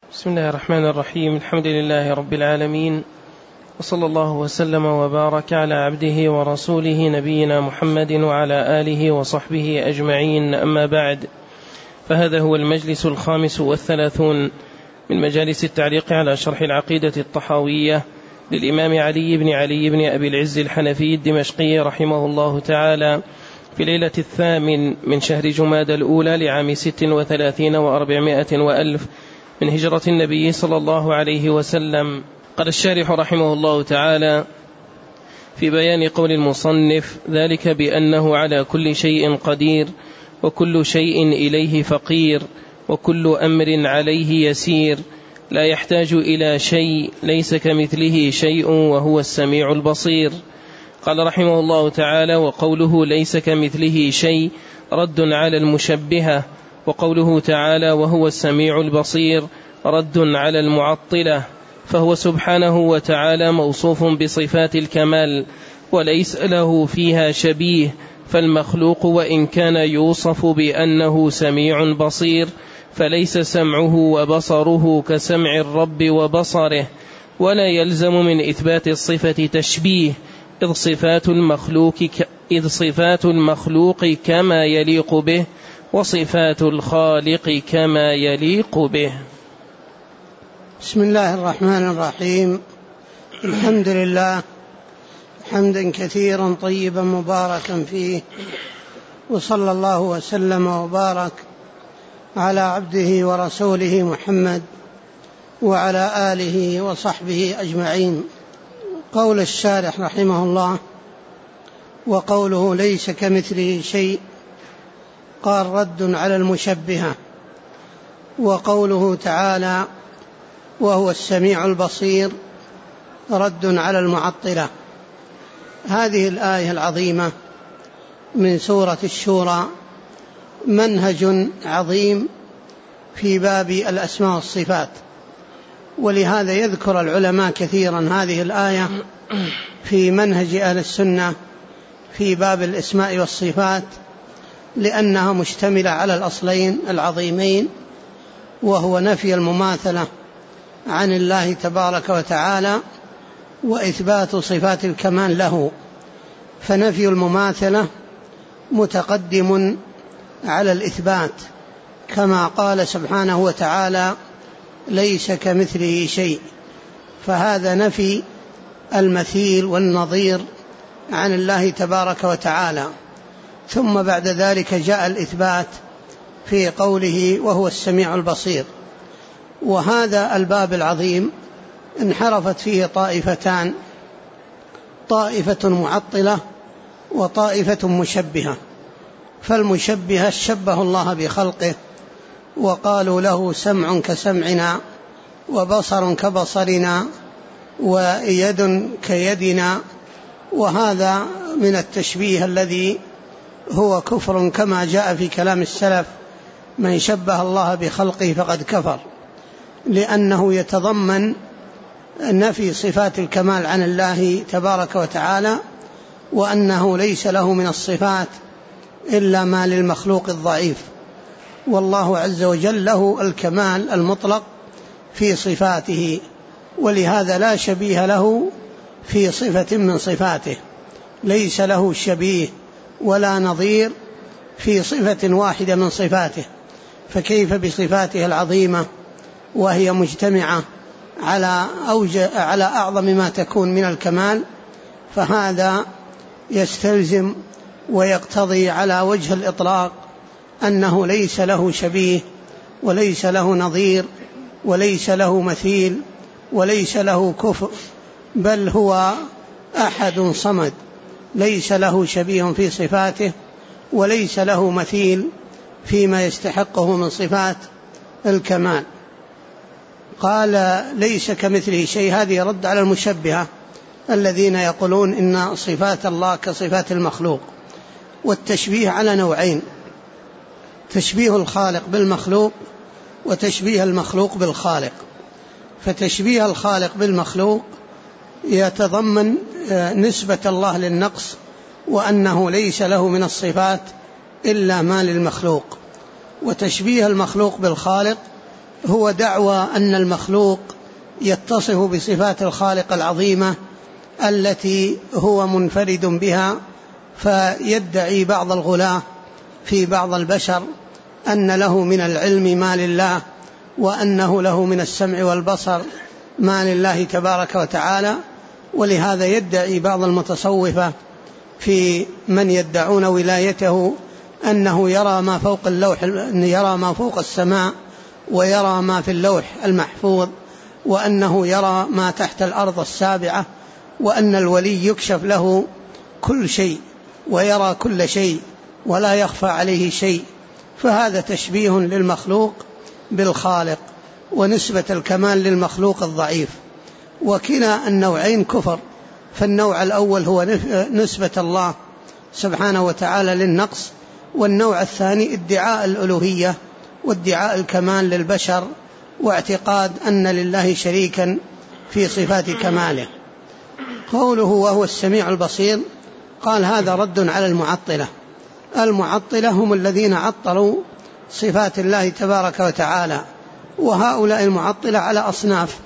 بسم الله الرحمن الرحيم. الحمد لله رب العالمين، وصلى الله وسلم وبارك على عبده ورسوله نبينا محمد وعلى آله وصحبه أجمعين. أما بعد، فهذا هو المجلس 35 من مجالس التعليق على شرح العقيدة الطحاوية للإمام علي بن أبي العز الحنفي الدمشقي رحمه الله تعالى، في ليلة 8 من شهر جمادى الأولى لعام 36 و400 وألف من هجرة النبي صلى الله عليه وسلم. قال الشارح رحمه الله تعالى في بيان قول المصنف: ذلك بأنه على كل شيء قدير، وكل شيء إليه فقير، وكل أمر عليه يسير، لا يحتاج إلى شيء، ليس كمثله شيء وهو السميع البصير. قال رحمه الله تعالى: وقوله ليس كمثله شيء رد على المشبهة، وقوله تعالى وهو السميع البصير رد على المعطلة، فهو سبحانه وتعالى موصوف بصفات الكمال وليس له فيها شبيه، فالمخلوق وإن كان يوصف بأنه سميع بصير فليس سمعه وبصره كسمع الرب وبصره، ولا يلزم من إثبات الصفة تشبيه، إذ صفات المخلوق كما يليق به، وصفات الخالق كما يليق به. بسم الله الرحمن الرحيم. الحمد لله حمدا كثيرا طيبا مباركا فيه، وصلى الله وسلم وبارك على عبده ورسوله محمد وعلى آله وصحبه أجمعين. قول الشارح رحمه الله: وقوله ليس كمثله شيء، قال رد على المشبهة. وقوله تعالى وهو السميع البصير رد على المعطلة. هذه الآية العظيمة من سورة الشورى منهج عظيم في باب الأسماء والصفات، ولهذا يذكر العلماء كثيرا هذه الآية في منهج أهل السنة في باب الأسماء والصفات، لأنها مشتملة على الأصلين العظيمين، وهو نفي المماثلة عن الله تبارك وتعالى وإثبات صفات الكمال له، فنفي المماثلة متقدم على الإثبات، كما قال سبحانه وتعالى ليس كمثله شيء، فهذا نفي المثيل والنظير عن الله تبارك وتعالى. ثم بعد ذلك جاء الإثبات في قوله وهو السميع البصير. وهذا الباب العظيم انحرفت فيه طائفتان، طائفة معطلة وطائفة مشبهة. فالمشبهة شبه الله بخلقه وقالوا له سمع كسمعنا، وبصر كبصرنا، ويد كيدنا، وهذا من التشبيه الذي هو كفر، كما جاء في كلام السلف: من شبه الله بخلقه فقد كفر، لأنه يتضمن نفي صفات الكمال عن الله تبارك وتعالى، وأنه ليس له من الصفات إلا ما للمخلوق الضعيف، والله عز وجل له الكمال المطلق في صفاته، ولهذا لا شبيه له في صفة من صفاته، ليس له شبيه ولا نظير في صفة واحدة من صفاته، فكيف بصفاته العظيمة وهي مجتمعة على أعظم ما تكون من الكمال؟ فهذا يستلزم ويقتضي على وجه الإطلاق أنه ليس له شبيه، وليس له نظير، وليس له مثيل، وليس له كفء، بل هو أحد صمد، ليس له شبيه في صفاته، وليس له مثيل فيما يستحقه من صفات الكمال. قال ليس كمثله شيء، هذه رد على المشبهة الذين يقولون إن صفات الله كصفات المخلوق. والتشبيه على نوعين: تشبيه الخالق بالمخلوق، وتشبيه المخلوق بالخالق. فتشبيه الخالق بالمخلوق يتضمن نسبة الله للنقص، وأنه ليس له من الصفات إلا ما للمخلوق. وتشبيه المخلوق بالخالق هو دعوى أن المخلوق يتصف بصفات الخالق العظيمة التي هو منفرد بها، فيدعي بعض الغلاة في بعض البشر أن له من العلم ما لله، وأنه له من السمع والبصر ما لله تبارك وتعالى. ولهذا يدعي بعض المتصوفة في من يدعون ولايته أنه يرى ما فوق اللوح، يرى ما فوق السماء، ويرى ما في اللوح المحفوظ، وأنه يرى ما تحت الأرض السابعة، وأن الولي يكشف له كل شيء ويرى كل شيء ولا يخفى عليه شيء. فهذا تشبيه للمخلوق بالخالق، ونسبة الكمال للمخلوق الضعيف. وكلا النوعين كفر. فالنوع الأول هو نسبة الله سبحانه وتعالى للنقص، والنوع الثاني ادعاء الألوهية وادعاء الكمال للبشر، واعتقاد أن لله شريكا في صفات كماله. قوله وهو السميع البصير، قال هذا رد على المعطلة. المعطلة هم الذين عطلوا صفات الله تبارك وتعالى، وهؤلاء المعطلة على أصناف،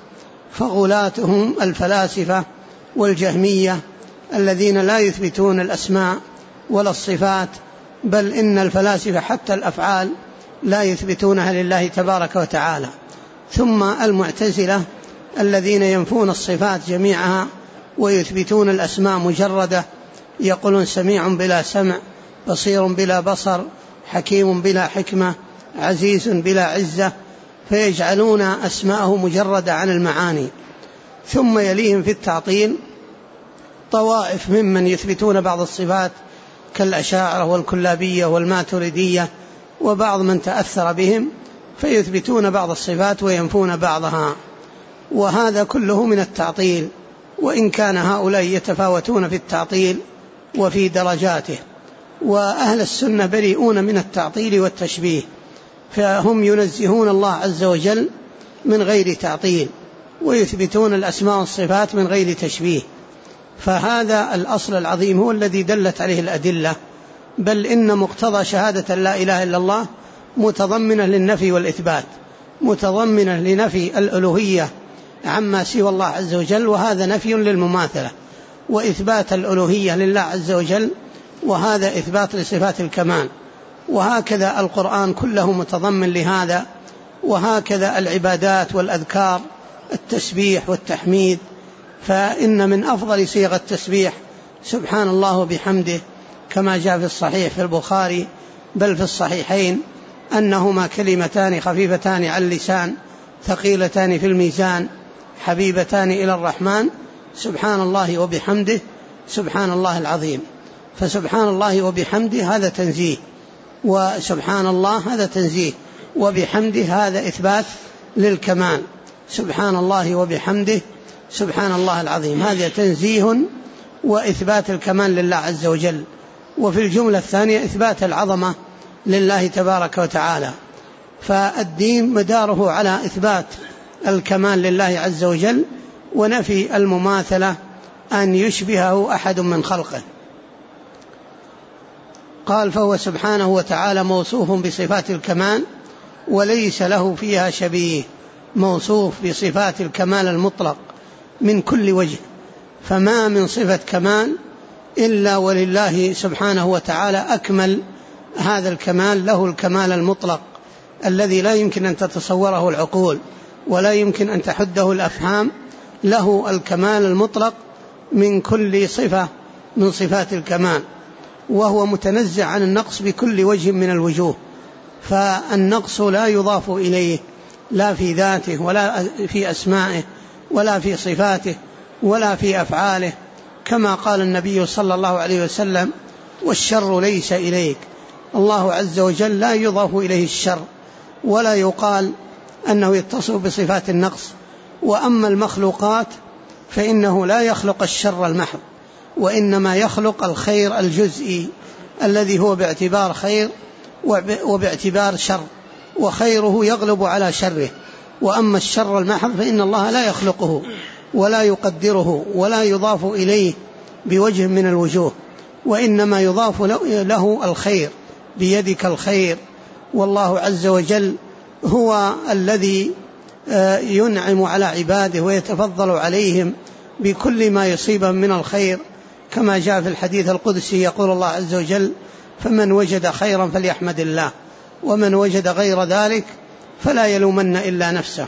فغلاتهم الفلاسفة والجهمية الذين لا يثبتون الأسماء ولا الصفات، بل إن الفلاسفة حتى الأفعال لا يثبتونها لله تبارك وتعالى. ثم المعتزلة الذين ينفون الصفات جميعها ويثبتون الأسماء مجردة، يقولون سميع بلا سمع، بصير بلا بصر، حكيم بلا حكمة، عزيز بلا عزة، فيجعلون أسماءه مجردة عن المعاني. ثم يليهم في التعطيل طوائف ممن يثبتون بعض الصفات كالأشاعرة والكلابية والماتريدية، وبعض من تأثر بهم فيثبتون بعض الصفات وينفون بعضها، وهذا كله من التعطيل. وإن كان هؤلاء يتفاوتون في التعطيل وفي درجاته، وأهل السنة بريئون من التعطيل والتشبيه، فهم ينزهون الله عز وجل من غير تعطيل، ويثبتون الأسماء والصفات من غير تشبيه. فهذا الأصل العظيم هو الذي دلت عليه الأدلة، بل إن مقتضى شهادة لا إله إلا الله متضمنة للنفي والإثبات، متضمنة لنفي الألوهية عما سوى الله عز وجل، وهذا نفي للمماثلة، وإثبات الألوهية لله عز وجل، وهذا إثبات لصفات الكمال. وهكذا القرآن كله متضمن لهذا، وهكذا العبادات والأذكار، التسبيح والتحميد. فإن من أفضل صيغ التسبيح سبحان الله وبحمده، كما جاء في الصحيح في البخاري بل في الصحيحين أنهما كلمتان خفيفتان على اللسان ثقيلتان في الميزان حبيبتان إلى الرحمن، سبحان الله وبحمده سبحان الله العظيم. فسبحان الله وبحمده هذا تنزيه، وسبحان الله هذا تنزيه، وبحمده هذا إثبات للكمال. سبحان الله وبحمده سبحان الله العظيم، هذا تنزيه وإثبات الكمال لله عز وجل. وفي الجملة الثانية إثبات العظمة لله تبارك وتعالى. فالدين مداره على إثبات الكمال لله عز وجل، ونفي المماثلة أن يشبهه أحد من خلقه. قال فهو سبحانه وتعالى موصوف بصفات الكمال وليس له فيها شبيه، موصوف بصفات الكمال المطلق من كل وجه، فما من صفة كمال إلا ولله سبحانه وتعالى أكمل هذا الكمال، له الكمال المطلق الذي لا يمكن أن تتصوره العقول ولا يمكن أن تحده الأفهام، له الكمال المطلق من كل صفة من صفات الكمال، وهو متنزع عن النقص بكل وجه من الوجوه. فالنقص لا يضاف إليه لا في ذاته ولا في أسمائه ولا في صفاته ولا في أفعاله، كما قال النبي صلى الله عليه وسلم والشر ليس إليك. الله عز وجل لا يضاف إليه الشر، ولا يقال أنه يتصف بصفات النقص. وأما المخلوقات فإنه لا يخلق الشر المحض، وإنما يخلق الخير الجزئي الذي هو باعتبار خير وباعتبار شر، وخيره يغلب على شره. وأما الشر المحض فإن الله لا يخلقه ولا يقدره ولا يضاف إليه بوجه من الوجوه، وإنما يضاف له الخير، بيدك الخير. والله عز وجل هو الذي ينعم على عباده ويتفضل عليهم بكل ما يصيبهم من الخير، كما جاء في الحديث القدسي يقول الله عز وجل: فمن وجد خيرا فليحمد الله، ومن وجد غير ذلك فلا يلومن إلا نفسه.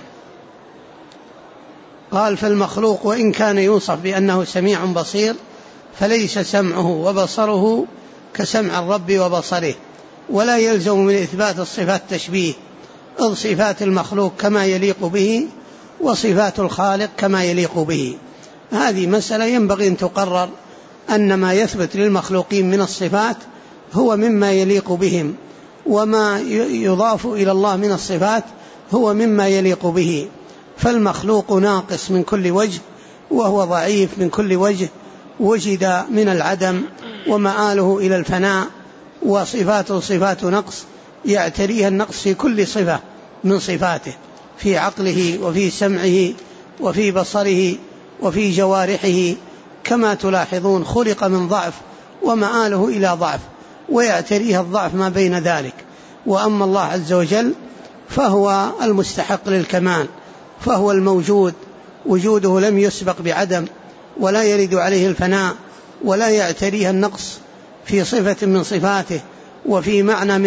قال: فالمخلوق وإن كان يوصف بأنه سميع بصير فليس سمعه وبصره كسمع الرب وبصره، ولا يلزم من إثبات الصفات تشبيه، إذ صفات المخلوق كما يليق به وصفات الخالق كما يليق به. هذه مسألة ينبغي أن تقرر، أن ما يثبت للمخلوقين من الصفات هو مما يليق بهم، وما يضاف إلى الله من الصفات هو مما يليق به. فالمخلوق ناقص من كل وجه، وهو ضعيف من كل وجه، وجد من العدم ومآله إلى الفناء، وصفاته صفات نقص يعتريها النقص في كل صفة من صفاته، في عقله وفي سمعه وفي بصره وفي جوارحه، كما تلاحظون خلق من ضعف ومآله إلى ضعف، ويعتريها الضعف ما بين ذلك. وأما الله عز وجل فهو المستحق للكمال، فهو الموجود، وجوده لم يسبق بعدم، ولا يرد عليه الفناء، ولا يعتريها النقص في صفة من صفاته، وفي معنى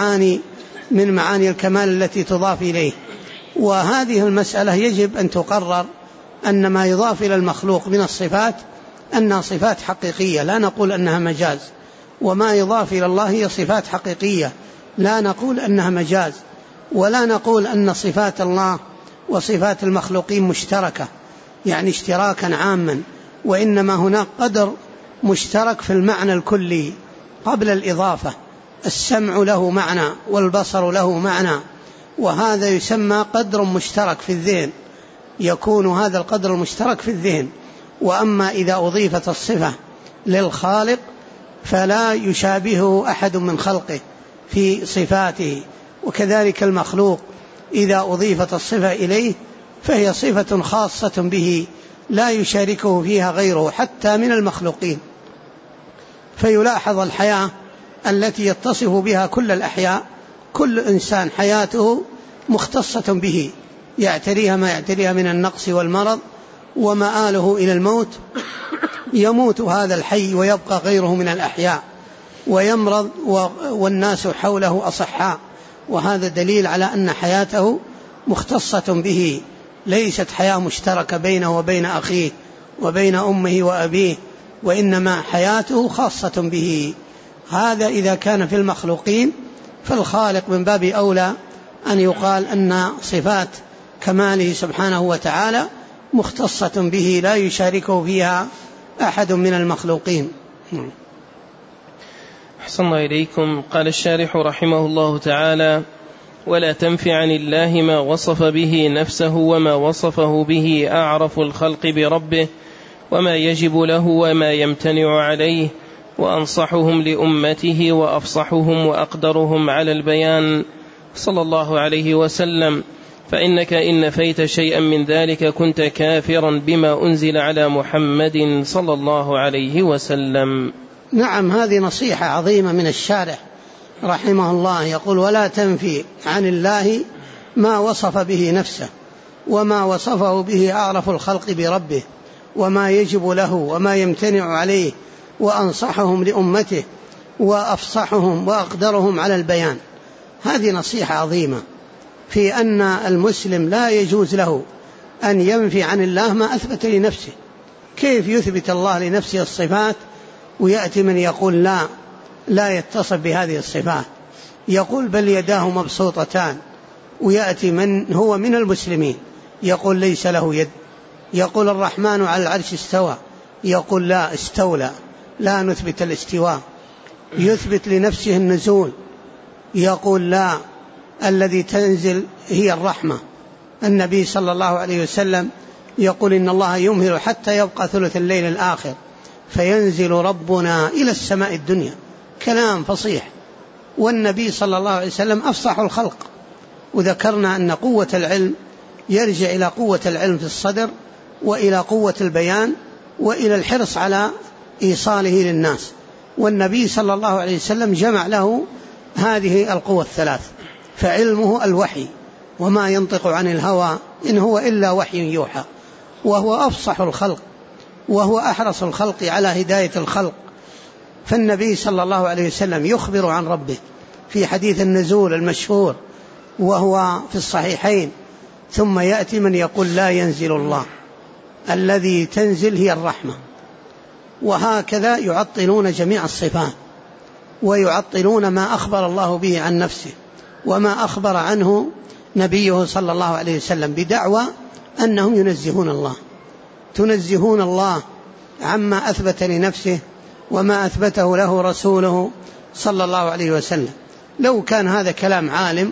من معاني الكمال التي تضاف إليه. وهذه المسألة يجب أن تقرر، أن ما يضاف إلى المخلوق من الصفات أنها صفات حقيقية، لا نقول أنها مجاز، وما يضاف إلى الله هي صفات حقيقية، لا نقول أنها مجاز، ولا نقول أن صفات الله وصفات المخلوقين مشتركة، يعني اشتراكا عاما، وإنما هناك قدر مشترك في المعنى الكلي قبل الإضافة. السمع له معنى والبصر له معنى، وهذا يسمى قدر مشترك في الذهن، يكون هذا القدر المشترك في الذهن. وأما إذا أضيفت الصفة للخالق فلا يشابهه أحد من خلقه في صفاته، وكذلك المخلوق إذا أضيفت الصفة إليه فهي صفة خاصة به لا يشاركه فيها غيره حتى من المخلوقين. فيلاحظ الحياة التي يتصف بها كل الأحياء، كل إنسان حياته مختصة به، يعتريها ما يعتريها من النقص والمرض، ومآله إلى الموت، يموت هذا الحي ويبقى غيره من الأحياء، ويمرض والناس حوله أصحاء، وهذا دليل على أن حياته مختصة به، ليست حياة مشتركة بينه وبين أخيه وبين أمه وأبيه، وإنما حياته خاصة به. هذا إذا كان في المخلوقين، فالخالق من باب أولى أن يقال أن صفات كماله سبحانه وتعالى مختصة به لا يشاركه فيها أحد من المخلوقين. أحسن الله إليكم. قال الشارح رحمه الله تعالى: ولا تنفي عن الله ما وصف به نفسه وما وصفه به أعرف الخلق بربه، وما يجب له وما يمتنع عليه، وأنصحهم لأمته وأفصحهم وأقدرهم على البيان صلى الله عليه وسلم. فإنك إن نفيت شيئا من ذلك كنت كافرا بما أنزل على محمد صلى الله عليه وسلم. نعم، هذه نصيحة عظيمة من الشارح رحمه الله، يقول: ولا تنفي عن الله ما وصف به نفسه وما وصفه به أعرف الخلق بربه، وما يجب له وما يمتنع عليه، وأنصحهم لأمته وأفصحهم وأقدرهم على البيان. هذه نصيحة عظيمة في أن المسلم لا يجوز له أن ينفي عن الله ما أثبت لنفسه. كيف يثبت الله لنفسه الصفات ويأتي من يقول لا يتصف بهذه الصفات، يقول بل يداه مبسوطتان، ويأتي من هو من المسلمين يقول ليس له يد، يقول الرحمن على العرش استوى، يقول لا استولى، لا نثبت الاستواء. يثبت لنفسه النزول، يقول لا، الذي تنزل هي الرحمة. النبي صلى الله عليه وسلم يقول إن الله يمهل حتى يبقى ثلث الليل الآخر فينزل ربنا إلى السماء الدنيا. كلام فصيح، والنبي صلى الله عليه وسلم أفصح الخلق. وذكرنا أن قوة العلم يرجع إلى قوة العلم في الصدر، وإلى قوة البيان، وإلى الحرص على إيصاله للناس. والنبي صلى الله عليه وسلم جمع له هذه القوة الثلاث، فعلمه الوحي وما ينطق عن الهوى إن هو إلا وحي يوحى، وهو أفصح الخلق وهو أحرص الخلق على هداية الخلق. فالنبي صلى الله عليه وسلم يخبر عن ربه في حديث النزول المشهور وهو في الصحيحين: ثم يأتي من يقول لا ينزل الله، الذي تنزل هي الرحمة. وهكذا يعطلون جميع الصفات ويعطلون ما أخبر الله به عن نفسه وما أخبر عنه نبيه صلى الله عليه وسلم، بدعوى أنهم ينزهون الله. تنزهون الله عما أثبت لنفسه وما أثبته له رسوله صلى الله عليه وسلم. لو كان هذا كلام عالم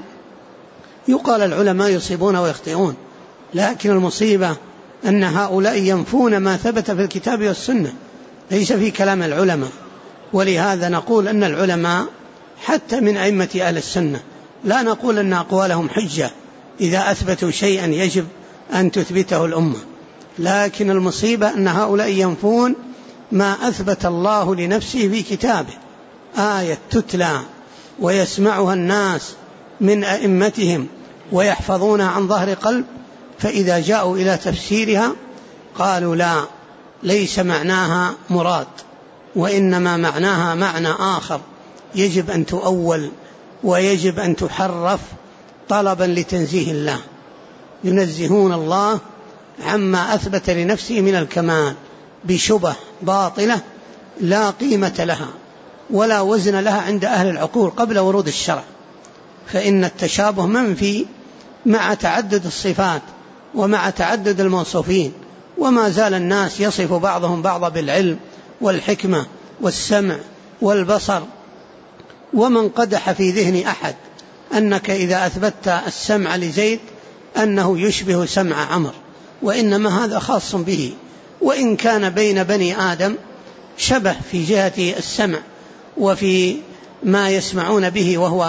يقال العلماء يصيبون ويخطئون، لكن المصيبة أن هؤلاء ينفون ما ثبت في الكتاب والسنة، ليس في كلام العلماء. ولهذا نقول أن العلماء حتى من أئمة أهل السنة لا نقول أن أقوالهم حجة إذا أثبتوا شيئا يجب أن تثبته الأمة، لكن المصيبة أن هؤلاء ينفون ما أثبت الله لنفسه في كتابه. آية تتلى ويسمعها الناس من أئمتهم ويحفظونها عن ظهر قلب، فإذا جاءوا إلى تفسيرها قالوا لا، ليس معناها مراد، وإنما معناها معنى آخر يجب أن تؤول ويجب أن تحرف طلبا لتنزيه الله. ينزهون الله عما أثبت لنفسه من الكمال بشبه باطلة لا قيمة لها ولا وزن لها عند أهل العقول قبل ورود الشرع، فإن التشابه منفي مع تعدد الصفات ومع تعدد الموصوفين. وما زال الناس يصف بعضهم بعضا بالعلم والحكمة والسمع والبصر. ومن قدح في ذهن أحد أنك إذا أثبتت السمع لزيد أنه يشبه سمع عمرو، وإنما هذا خاص به، وإن كان بين بني آدم شبه في جهة السمع وفي ما يسمعون به، وهو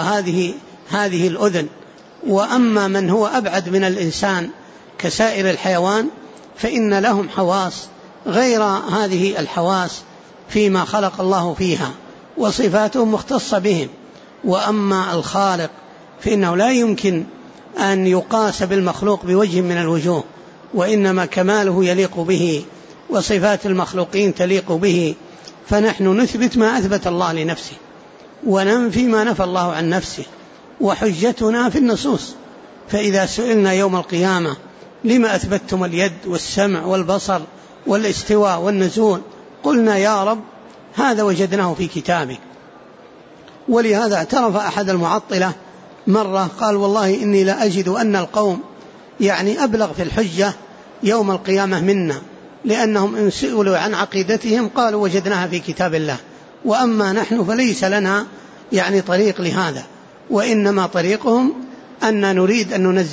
هذه الأذن. وأما من هو أبعد من الإنسان كسائر الحيوان فإن لهم حواس غير هذه الحواس فيما خلق الله فيها، وصفاتهم مختصة بهم. وأما الخالق فإنه لا يمكن أن يقاس بالمخلوق بوجه من الوجوه، وإنما كماله يليق به وصفات المخلوقين تليق به. فنحن نثبت ما أثبت الله لنفسه وننفي ما نفى الله عن نفسه، وحجتنا في النصوص. فإذا سئلنا يوم القيامة لما أثبتتم اليد والسمع والبصر والاستواء والنزول، قلنا يا رب هذا وجدناه في كتابك. ولهذا اعترف أحد المعطلة مرة قال والله إني لا أجد أن القوم أبلغ في الحجة يوم القيامة منا، لأنهم إن سئلوا عن عقيدتهم قالوا وجدناها في كتاب الله، وأما نحن فليس لنا طريق لهذا، وإنما طريقهم أن نريد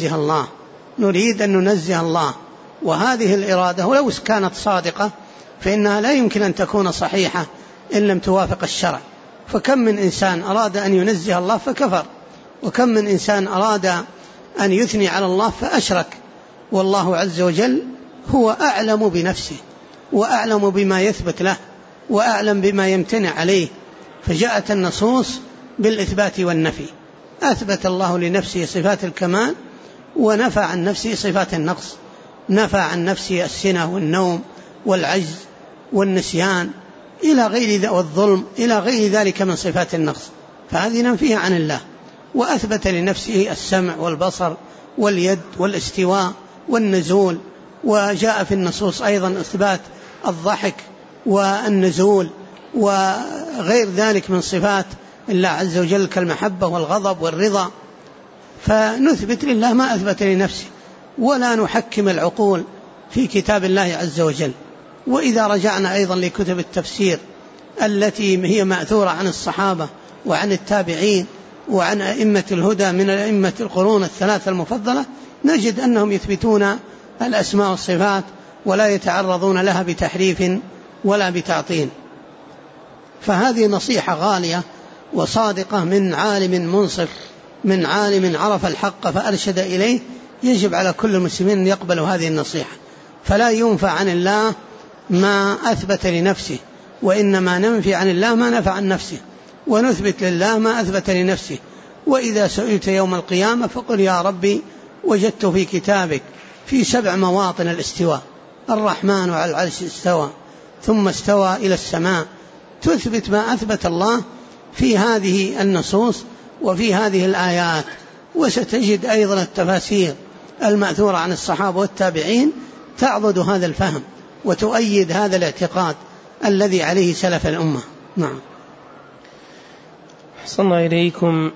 أن ننزه الله. وهذه الإرادة ولو كانت صادقة فإنها لا يمكن أن تكون صحيحة إن لم توافق الشرع. فكم من إنسان أراد أن ينزه الله فكفر، وكم من إنسان أراد أن يثني على الله فأشرك. والله عز وجل هو أعلم بنفسه وأعلم بما يثبت له وأعلم بما يمتنع عليه، فجاءت النصوص بالإثبات والنفي. أثبت الله لنفسه صفات الكمال ونفى عن نفسه صفات النقص، نفى عن نفسه السنة والنوم والعجز والنسيان إلى غير والظلم إلى غير ذلك من صفات النقص، فهذه ننفيها عن الله. وأثبت لنفسه السمع والبصر واليد والاستواء والنزول. وجاء في النصوص أيضا إثبات الضحك والنزول وغير ذلك من صفات الله عز وجل كالمحبة والغضب والرضا. فنثبت لله ما أثبت لنفسه ولا نحكم العقول في كتاب الله عز وجل. وإذا رجعنا أيضا لكتب التفسير التي هي مأثورة عن الصحابة وعن التابعين وعن أئمة الهدى من أئمة القرون الثلاثة المفضلة، نجد أنهم يثبتون الأسماء والصفات ولا يتعرضون لها بتحريف ولا بتعطيل. فهذه نصيحة غالية وصادقة من عالم منصف، من عالم عرف الحق فأرشد إليه. يجب على كل المسلمين أن يقبلوا هذه النصيحة، فلا ينفى عن الله ما أثبت لنفسه، وإنما ننفي عن الله ما نفى عن نفسه، ونثبت لله ما أثبت لنفسه. وإذا سئلت يوم القيامة فقل يا ربي وجدت في كتابك في 7 مواطن الاستواء، الرحمن على العرش استوى ثم استوى إلى السماء، تثبت ما أثبت الله في هذه النصوص وفي هذه الآيات. وستجد أيضا التفاسير المأثورة عن الصحابة والتابعين تعضد هذا الفهم وتؤيد هذا الاعتقاد الذي عليه سلف الأمة. نعم. صلى إليكم.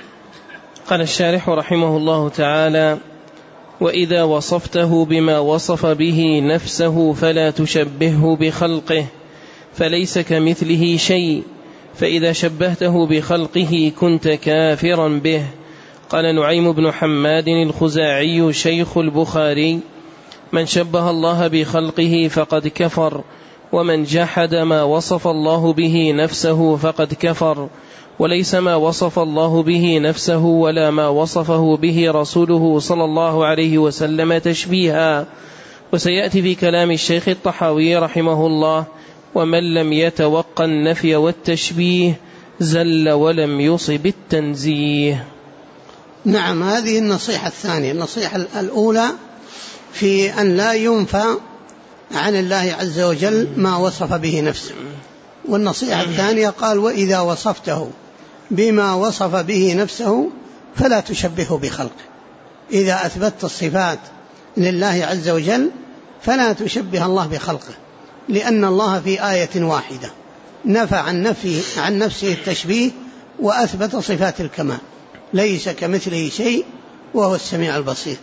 قال الشارح رحمه الله تعالى: وإذا وصفته بما وصف به نفسه فلا تشبهه بخلقه فليس كمثله شيء، فإذا شبهته بخلقه كنت كافرا به. قال نعيم بن حماد الخزاعي شيخ البخاري: من شبه الله بخلقه فقد كفر، ومن جحد ما وصف الله به نفسه فقد كفر، وليس ما وصف الله به نفسه ولا ما وصفه به رسوله صلى الله عليه وسلم تشبيها. وسيأتي في كلام الشيخ الطحاوي رحمه الله: ومن لم يتوقع النفي والتشبيه زل ولم يصب التنزيه. نعم، هذه النصيحة الثانية. النصيحة الأولى في أن لا ينفى عن الله عز وجل ما وصف به نفسه، والنصيحة الثانية قال: وإذا وصفته بما وصف به نفسه فلا تشبهه بخلقه. إذا أثبتت الصفات لله عز وجل فلا تشبه الله بخلقه، لأن الله في آية واحدة نفى عن نفسه التشبيه وأثبت صفات الكمال، ليس كمثله شيء وهو السميع البصير.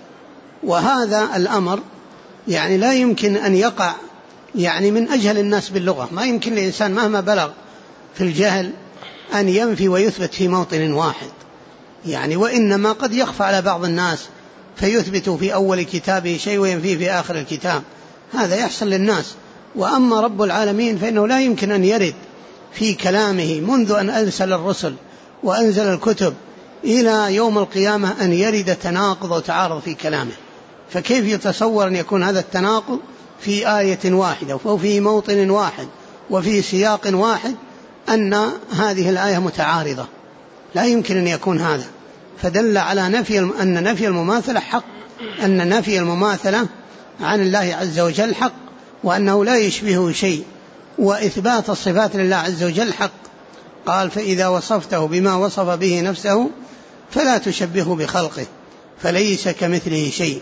وهذا الأمر يعني لا يمكن أن يقع يعني من أجهل الناس باللغة. ما يمكن لإنسان مهما بلغ في الجهل أن ينفي ويثبت في موطن واحد، يعني وإنما قد يخفى على بعض الناس فيثبت في أول كتابه شيء وينفيه في آخر الكتاب، هذا يحصل للناس. وأما رب العالمين فإنه لا يمكن أن يرد في كلامه منذ أن أرسل الرسل وأنزل الكتب إلى يوم القيامة أن يرد تناقض وتعارض في كلامه. فكيف يتصور أن يكون هذا التناقض في آية واحدة وفي موطن واحد وفي سياق واحد، أن هذه الآية متعارضة؟ لا يمكن أن يكون هذا. فدل على أن نفي المماثلة حق، أن نفي المماثلة عن الله عز وجل حق، وأنه لا يشبهه شيء، وإثبات الصفات لله عز وجل حق. قال: فإذا وصفته بما وصف به نفسه فلا تشبهه بخلقه فليس كمثله شيء.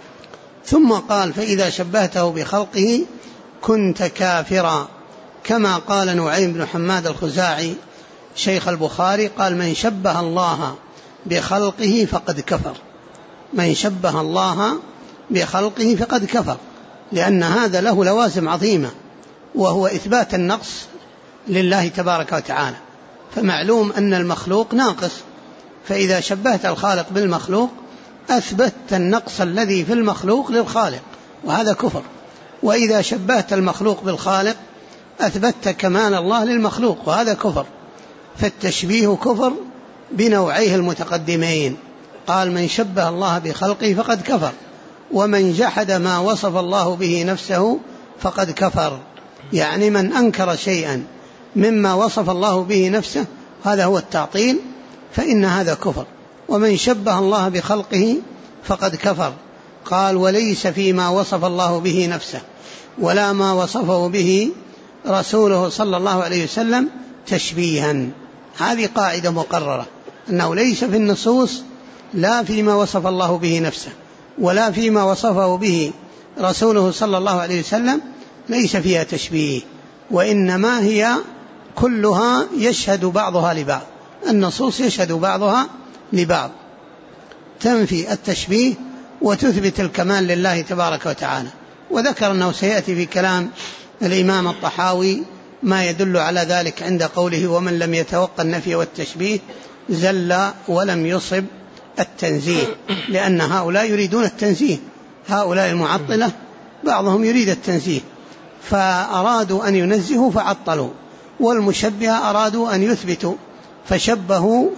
ثم قال: فإذا شبهته بخلقه كنت كافرا، كما قال نعيم بن حماد الخزاعي شيخ البخاري، قال: من شبه الله بخلقه فقد كفر. من شبه الله بخلقه فقد كفر، لأن هذا له لوازم عظيمة، وهو إثبات النقص لله تبارك وتعالى. فمعلوم أن المخلوق ناقص، فإذا شبهت الخالق بالمخلوق أثبت النقص الذي في المخلوق للخالق، وهذا كفر. وإذا شبهت المخلوق بالخالق أثبت كمال الله للمخلوق، وهذا كفر. فالتشبيه كفر بنوعيه المتقدمين. قال: من شبه الله بخلقه فقد كفر، ومن جحد ما وصف الله به نفسه فقد كفر. يعني من أنكر شيئا مما وصف الله به نفسه، هذا هو التعطيل، فإن هذا كفر. ومن شبه الله بخلقه فقد كفر. قال: وليس فيما وصف الله به نفسه ولا ما وصفه به رسوله صلى الله عليه وسلم تشبيها. هذه قاعدة مقررة، أنه ليس في النصوص لا فيما وصف الله به نفسه ولا فيما وصفه به رسوله صلى الله عليه وسلم ليس فيها تشبيه، وإنما هي كلها يشهد بعضها لبعض. النصوص يشهد بعضها لبعض، تنفي التشبيه وتثبت الكمال لله تبارك وتعالى. وذكر أنه سيأتي في كلام الإمام الطحاوي ما يدل على ذلك عند قوله: ومن لم يتوقع النفي والتشبيه زل ولم يصب التنزيه. لأن هؤلاء يريدون التنزيه، هؤلاء المعطلة بعضهم يريد التنزيه فأرادوا أن ينزهوا فعطلوا، والمشبهة أرادوا أن يثبتوا فشبهوا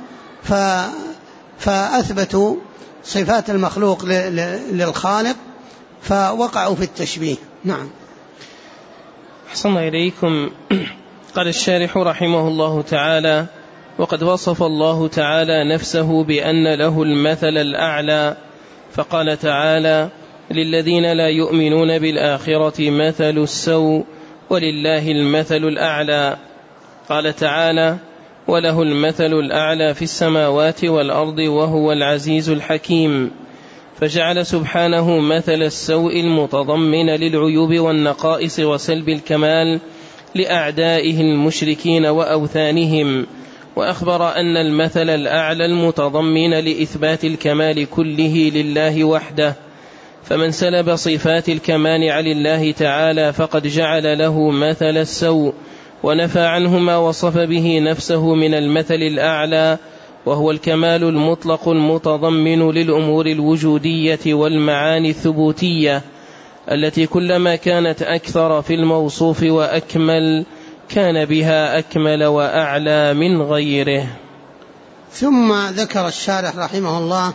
فأثبتوا صفات المخلوق للخالق فوقعوا في التشبيه. نعم. أحسن إليكم. قال الشارح رحمه الله تعالى: وقد وصف الله تعالى نفسه بأن له المثل الأعلى، فقال تعالى: للذين لا يؤمنون بالآخرة مثل السوء ولله المثل الأعلى. قال تعالى: وله المثل الأعلى في السماوات والأرض وهو العزيز الحكيم. فجعل سبحانه مثل السوء المتضمن للعيوب والنقائص وسلب الكمال لأعدائه المشركين وأوثانهم، وأخبر أن المثل الأعلى المتضمن لإثبات الكمال كله لله وحده. فمن سلب صفات الكمال عن الله تعالى فقد جعل له مثل السوء، ونفى عنه ما وصف به نفسه من المثل الأعلى، وهو الكمال المطلق المتضمن للأمور الوجودية والمعاني الثبوتية، التي كلما كانت أكثر في الموصوف وأكمل كان بها أكمل وأعلى من غيره. ثم ذكر الشارح رحمه الله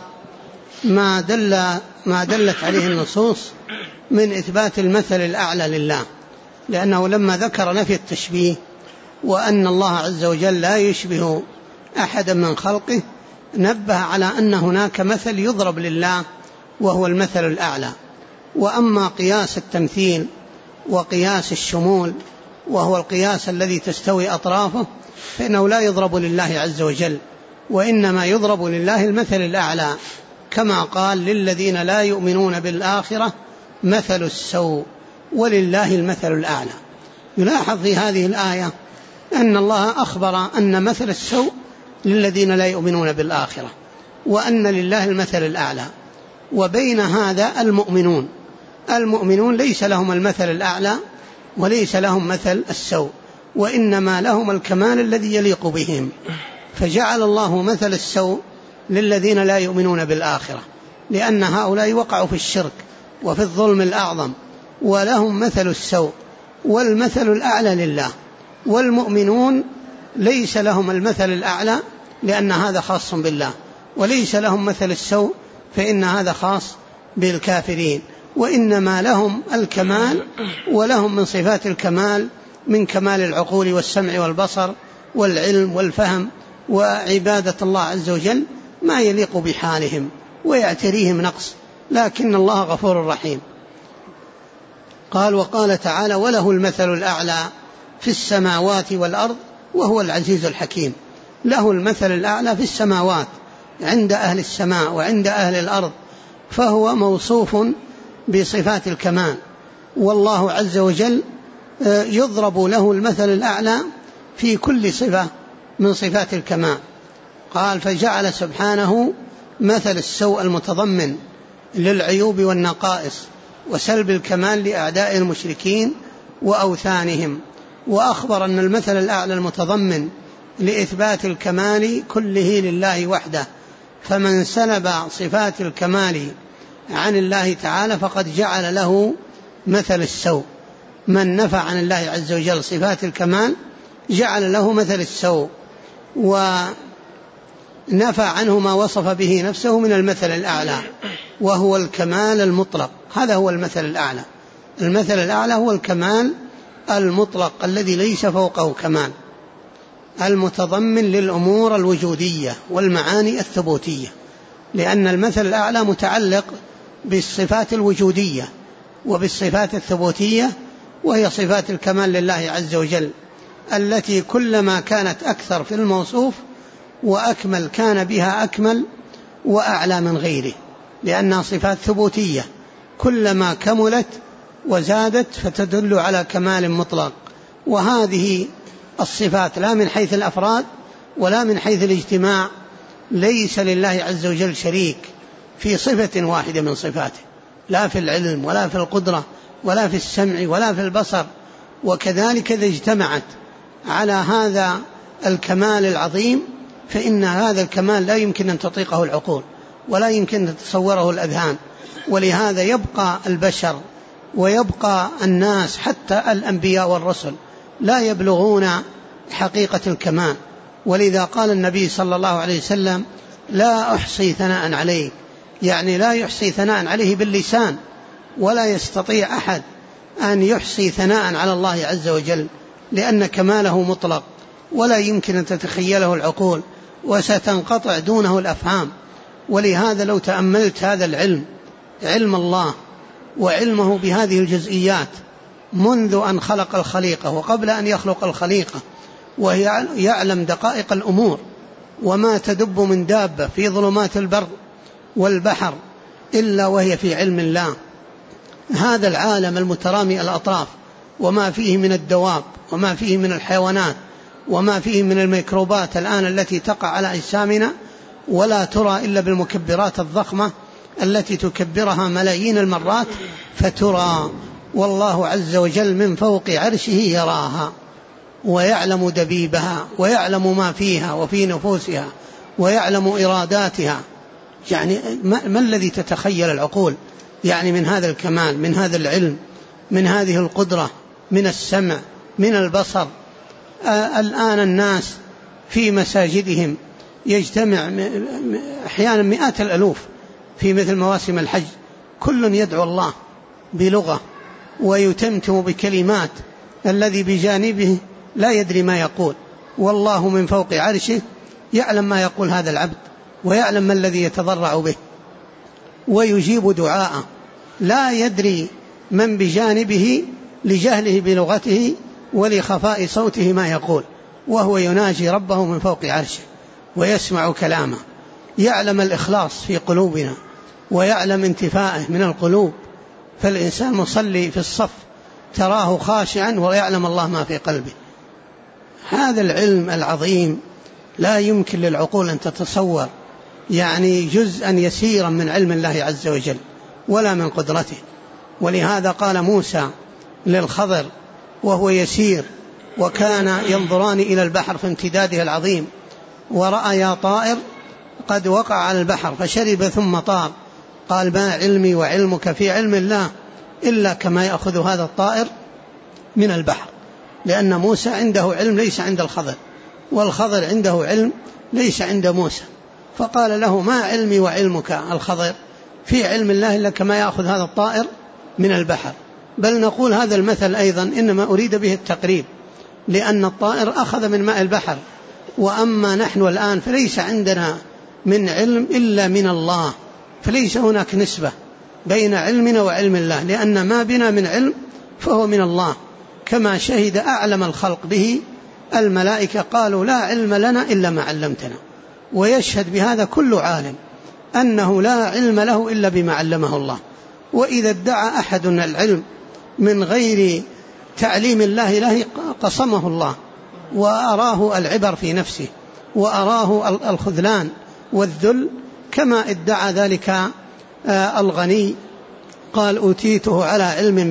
ما دلت عليه النصوص من إثبات المثل الأعلى لله، لأنه لما ذكر نفي التشبيه وأن الله عز وجل لا يشبه أحدا من خلقه، نبه على أن هناك مثل يضرب لله وهو المثل الأعلى. وأما قياس التمثيل وقياس الشمول وهو القياس الذي تستوي أطرافه فإنه لا يضرب لله عز وجل، وإنما يضرب لله المثل الأعلى، كما قال: للذين لا يؤمنون بالآخرة مثل السوء ولله المثل الأعلى. يلاحظ في هذه الآية أن الله أخبر أن مثل السوء للذين لا يؤمنون بالآخرة، وأن لله المثل الأعلى. وبين هذا المؤمنون ليس لهم المثل الأعلى وليس لهم مثل السوء، وإنما لهم الكمال الذي يليق بهم، فجعل الله مثل السوء للذين لا يؤمنون بالآخرة، لأن هؤلاء وقعوا في الشرك وفي الظلم الأعظم، ولهم مثل السوء، والمثل الأعلى لله. والمؤمنون ليس لهم المثل الأعلى لأن هذا خاص بالله، وليس لهم مثل السوء فإن هذا خاص بالكافرين، وإنما لهم الكمال، ولهم من صفات الكمال من كمال العقول والسمع والبصر والعلم والفهم وعبادة الله عز وجل ما يليق بحالهم ويعتريهم نقص، لكن الله غفور رحيم. قال: وقال تعالى: وله المثل الأعلى في السماوات والأرض وهو العزيز الحكيم. له المثل الأعلى في السماوات عند أهل السماء وعند أهل الأرض، فهو موصوف بصفات الكمال، والله عز وجل يضرب له المثل الأعلى في كل صفة من صفات الكمال. قال: فجعل سبحانه مثل السوء المتضمن للعيوب والنقائص وسلب الكمال لأعداء المشركين وأوثانهم، وأخبر أن المثل الأعلى المتضمن لإثبات الكمال كله لله وحده. فمن سلب صفات الكمال عن الله تعالى فقد جعل له مثل السوء. من نفى عن الله عز وجل صفات الكمال جعل له مثل السوء، ونفى عنه ما وصف به نفسه من المثل الأعلى، وهو الكمال المطلق. هذا هو المثل الأعلى. المثل الأعلى هو الكمال المطلق الذي ليس فوقه كمال، المتضمن للأمور الوجودية والمعاني الثبوتية، لأن المثل الأعلى متعلق بالصفات الوجودية وبالصفات الثبوتية، وهي صفات الكمال لله عز وجل، التي كلما كانت أكثر في الموصوف وأكمل كان بها أكمل وأعلى من غيره، لأنها صفات ثبوتية، كلما كملت وزادت فتدل على كمال مطلق. وهذه الصفات لا من حيث الأفراد ولا من حيث الاجتماع ليس لله عز وجل شريك في صفة واحدة من صفاته، لا في العلم ولا في القدرة ولا في السمع ولا في البصر. وكذلك إذا اجتمعت على هذا الكمال العظيم فإن هذا الكمال لا يمكن أن تطيقه العقول ولا يمكن أن تتصوره الأذهان. ولهذا يبقى البشر ويبقى الناس حتى الأنبياء والرسل لا يبلغون حقيقة الكمال. ولذا قال النبي صلى الله عليه وسلم: لا أحصي ثناء عليك، يعني لا يحصي ثناء عليه باللسان، ولا يستطيع أحد أن يحصي ثناء على الله عز وجل، لأن كماله مطلق ولا يمكن أن تتخيله العقول وستنقطع دونه الأفهام. ولهذا لو تأملت هذا العلم، علم الله وعلمه بهذه الجزئيات منذ أن خلق الخليقة وقبل أن يخلق الخليقة، ويعلم دقائق الأمور وما تدب من دابة في ظلمات البر والبحر إلا وهي في علم الله. هذا العالم المترامي الأطراف وما فيه من الدواب وما فيه من الحيوانات وما فيه من الميكروبات الآن التي تقع على أجسامنا ولا ترى إلا بالمكبرات الضخمة التي تكبرها ملايين المرات فترى، والله عز وجل من فوق عرشه يراها ويعلم دبيبها ويعلم ما فيها وفي نفوسها ويعلم إراداتها. يعني ما الذي تتخيل العقول يعني من هذا الكمال، من هذا العلم، من هذه القدرة، من السمع، من البصر. الآن الناس في مساجدهم يجتمع أحيانا مئات الألوف في مثل مواسم الحج، كل يدعو الله بلغة ويتمتم بكلمات، الذي بجانبه لا يدري ما يقول، والله من فوق عرشه يعلم ما يقول هذا العبد ويعلم ما الذي يتضرع به ويجيب دعاءه، لا يدري من بجانبه لجهله بلغته ولخفاء صوته ما يقول، وهو يناجي ربه من فوق عرشه ويسمع كلامه، يعلم الإخلاص في قلوبنا ويعلم انتفائه من القلوب. فالإنسان مصلي في الصف تراه خاشعا ويعلم الله ما في قلبه. هذا العلم العظيم لا يمكن للعقول أن تتصور يعني جزءا يسيرا من علم الله عز وجل ولا من قدرته. ولهذا قال موسى للخضر وهو يسير وكان ينظران إلى البحر في امتداده العظيم ورأى طائر قد وقع على البحر فشرب ثم طار، قال ما علمي وعلمك في علم الله إلا كما يأخذ هذا الطائر من البحر، لأن موسى عنده علم ليس عند الخضر، والخضر عنده علم ليس عند موسى. فقال له ما علمي وعلمك الخضر في علم الله إلا كما يأخذ هذا الطائر من البحر. بل نقول هذا المثل أيضا إنما أريد به التقريب، لأن الطائر أخذ من ماء البحر، وأما نحن الآن فليس عندنا من علم إلا من الله، فليس هناك نسبة بين علمنا وعلم الله، لأن ما بنا من علم فهو من الله، كما شهد أعلم الخلق به الملائكة قالوا لا علم لنا إلا ما علمتنا. ويشهد بهذا كل عالم أنه لا علم له إلا بما علمه الله. وإذا ادعى أحد العلم من غير تعليم الله له قصمه الله وأراه العبر في نفسه وأراه الخذلان والذل، كما ادعى ذلك الغني قال أوتيته على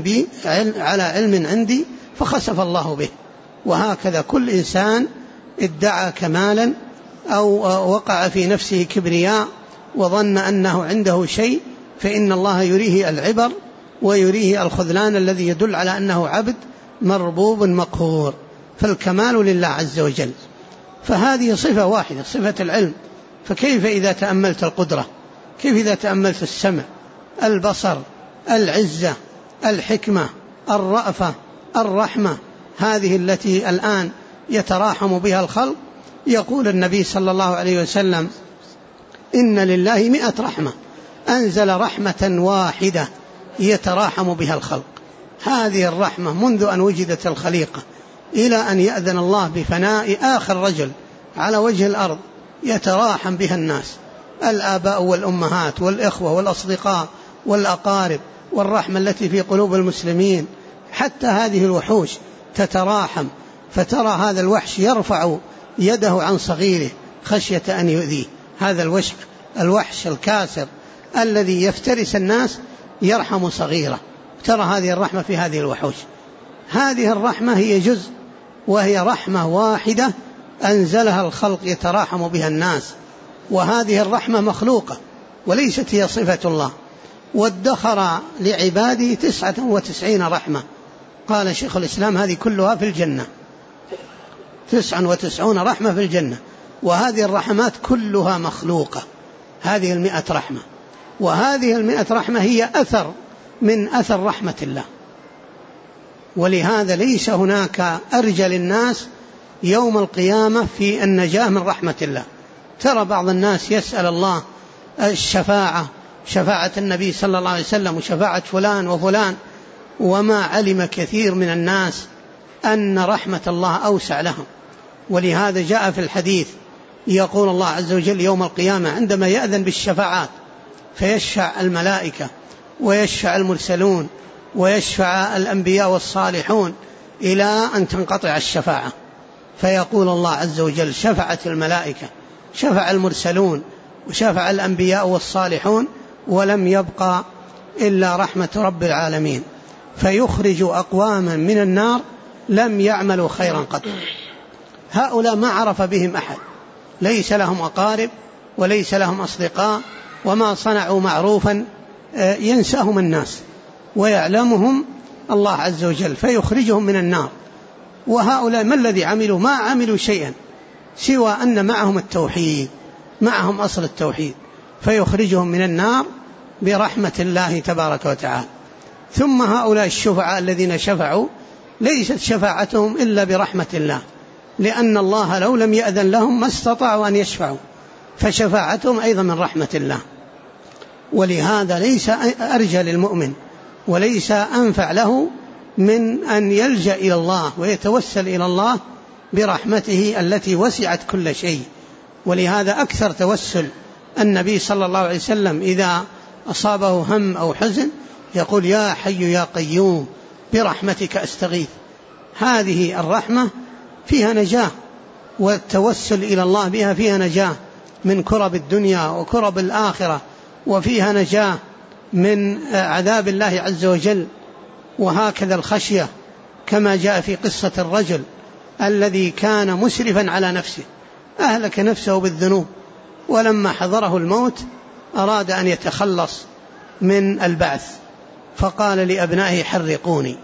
علم عندي فخسف الله به. وهكذا كل إنسان ادعى كمالا أو وقع في نفسه كبرياء وظن أنه عنده شيء، فإن الله يريه العبر ويريه الخذلان الذي يدل على أنه عبد مربوب مقهور. فالكمال لله عز وجل. فهذه صفة واحدة، صفة العلم. فكيف إذا تأملت القدرة؟ كيف إذا تأملت السمع، البصر، العزة، الحكمة، الرأفة، الرحمة، هذه التي الآن يتراحم بها الخلق. يقول النبي صلى الله عليه وسلم إن لله 100 رحمة، أنزل رحمة واحدة يتراحم بها الخلق. هذه الرحمة منذ أن وجدت الخليقة إلى أن يأذن الله بفناء آخر رجل على وجه الأرض يتراحم بها الناس، الآباء والأمهات والإخوة والأصدقاء والأقارب، والرحمة التي في قلوب المسلمين. حتى هذه الوحوش تتراحم، فترى هذا الوحش يرفع يده عن صغيره خشية أن يؤذيه. هذا الوحش الكاسر الذي يفترس الناس يرحم صغيره. ترى هذه الرحمة في هذه الوحوش. هذه الرحمة هي جزء، وهي رحمة واحدة أنزلها الخلق يتراحم بها الناس. وهذه الرحمة مخلوقة وليست هي صفة الله. وادخر لعباده 99 رحمة. قال شيخ الإسلام هذه كلها في الجنة، 99 رحمة في الجنة، وهذه الرحمات كلها مخلوقة. هذه 100 رحمة، وهذه 100 رحمة هي أثر من أثر رحمة الله. ولهذا ليس هناك أرجى للناس يوم القيامة في النجاة من رحمة الله. ترى بعض الناس يسأل الله الشفاعة، شفاعة النبي صلى الله عليه وسلم وشفاعة فلان وفلان، وما علم كثير من الناس أن رحمة الله أوسع لهم. ولهذا جاء في الحديث يقول الله عز وجل يوم القيامة عندما يأذن بالشفاعات فيشفع الملائكة ويشفع المرسلون ويشفع الأنبياء والصالحون إلى أن تنقطع الشفاعة، فيقول الله عز وجل شفعت الملائكة، شفع المرسلون، وشفع الأنبياء والصالحون، ولم يبقى إلا رحمة رب العالمين، فيخرج أقواما من النار لم يعملوا خيرا قط. هؤلاء ما عرف بهم أحد، ليس لهم أقارب وليس لهم أصدقاء، وما صنعوا معروفا ينساهم الناس ويعلمهم الله عز وجل فيخرجهم من النار. وهؤلاء ما الذي عملوا؟ ما عملوا شيئا سوى أن معهم التوحيد، معهم أصل التوحيد، فيخرجهم من النار برحمة الله تبارك وتعالى. ثم هؤلاء الشفعاء الذين شفعوا ليست شفاعتهم إلا برحمة الله، لأن الله لو لم يأذن لهم ما استطاعوا أن يشفعوا، فشفاعتهم أيضا من رحمة الله. ولهذا ليس أرجى للمؤمن وليس أنفع له من أن يلجأ إلى الله ويتوسل إلى الله برحمته التي وسعت كل شيء. ولهذا أكثر توسل النبي صلى الله عليه وسلم إذا أصابه هم أو حزن يقول يا حي يا قيوم برحمتك أستغيث. هذه الرحمة فيها نجاة، والتوسل إلى الله بها فيها نجاة من كرب الدنيا وكرب الآخرة، وفيها نجاة من عذاب الله عز وجل. وهكذا الخشية كما جاء في قصة الرجل الذي كان مسرفا على نفسه، أهلك نفسه بالذنوب، ولما حضره الموت أراد أن يتخلص من البعث، فقال لأبنائه حرقوني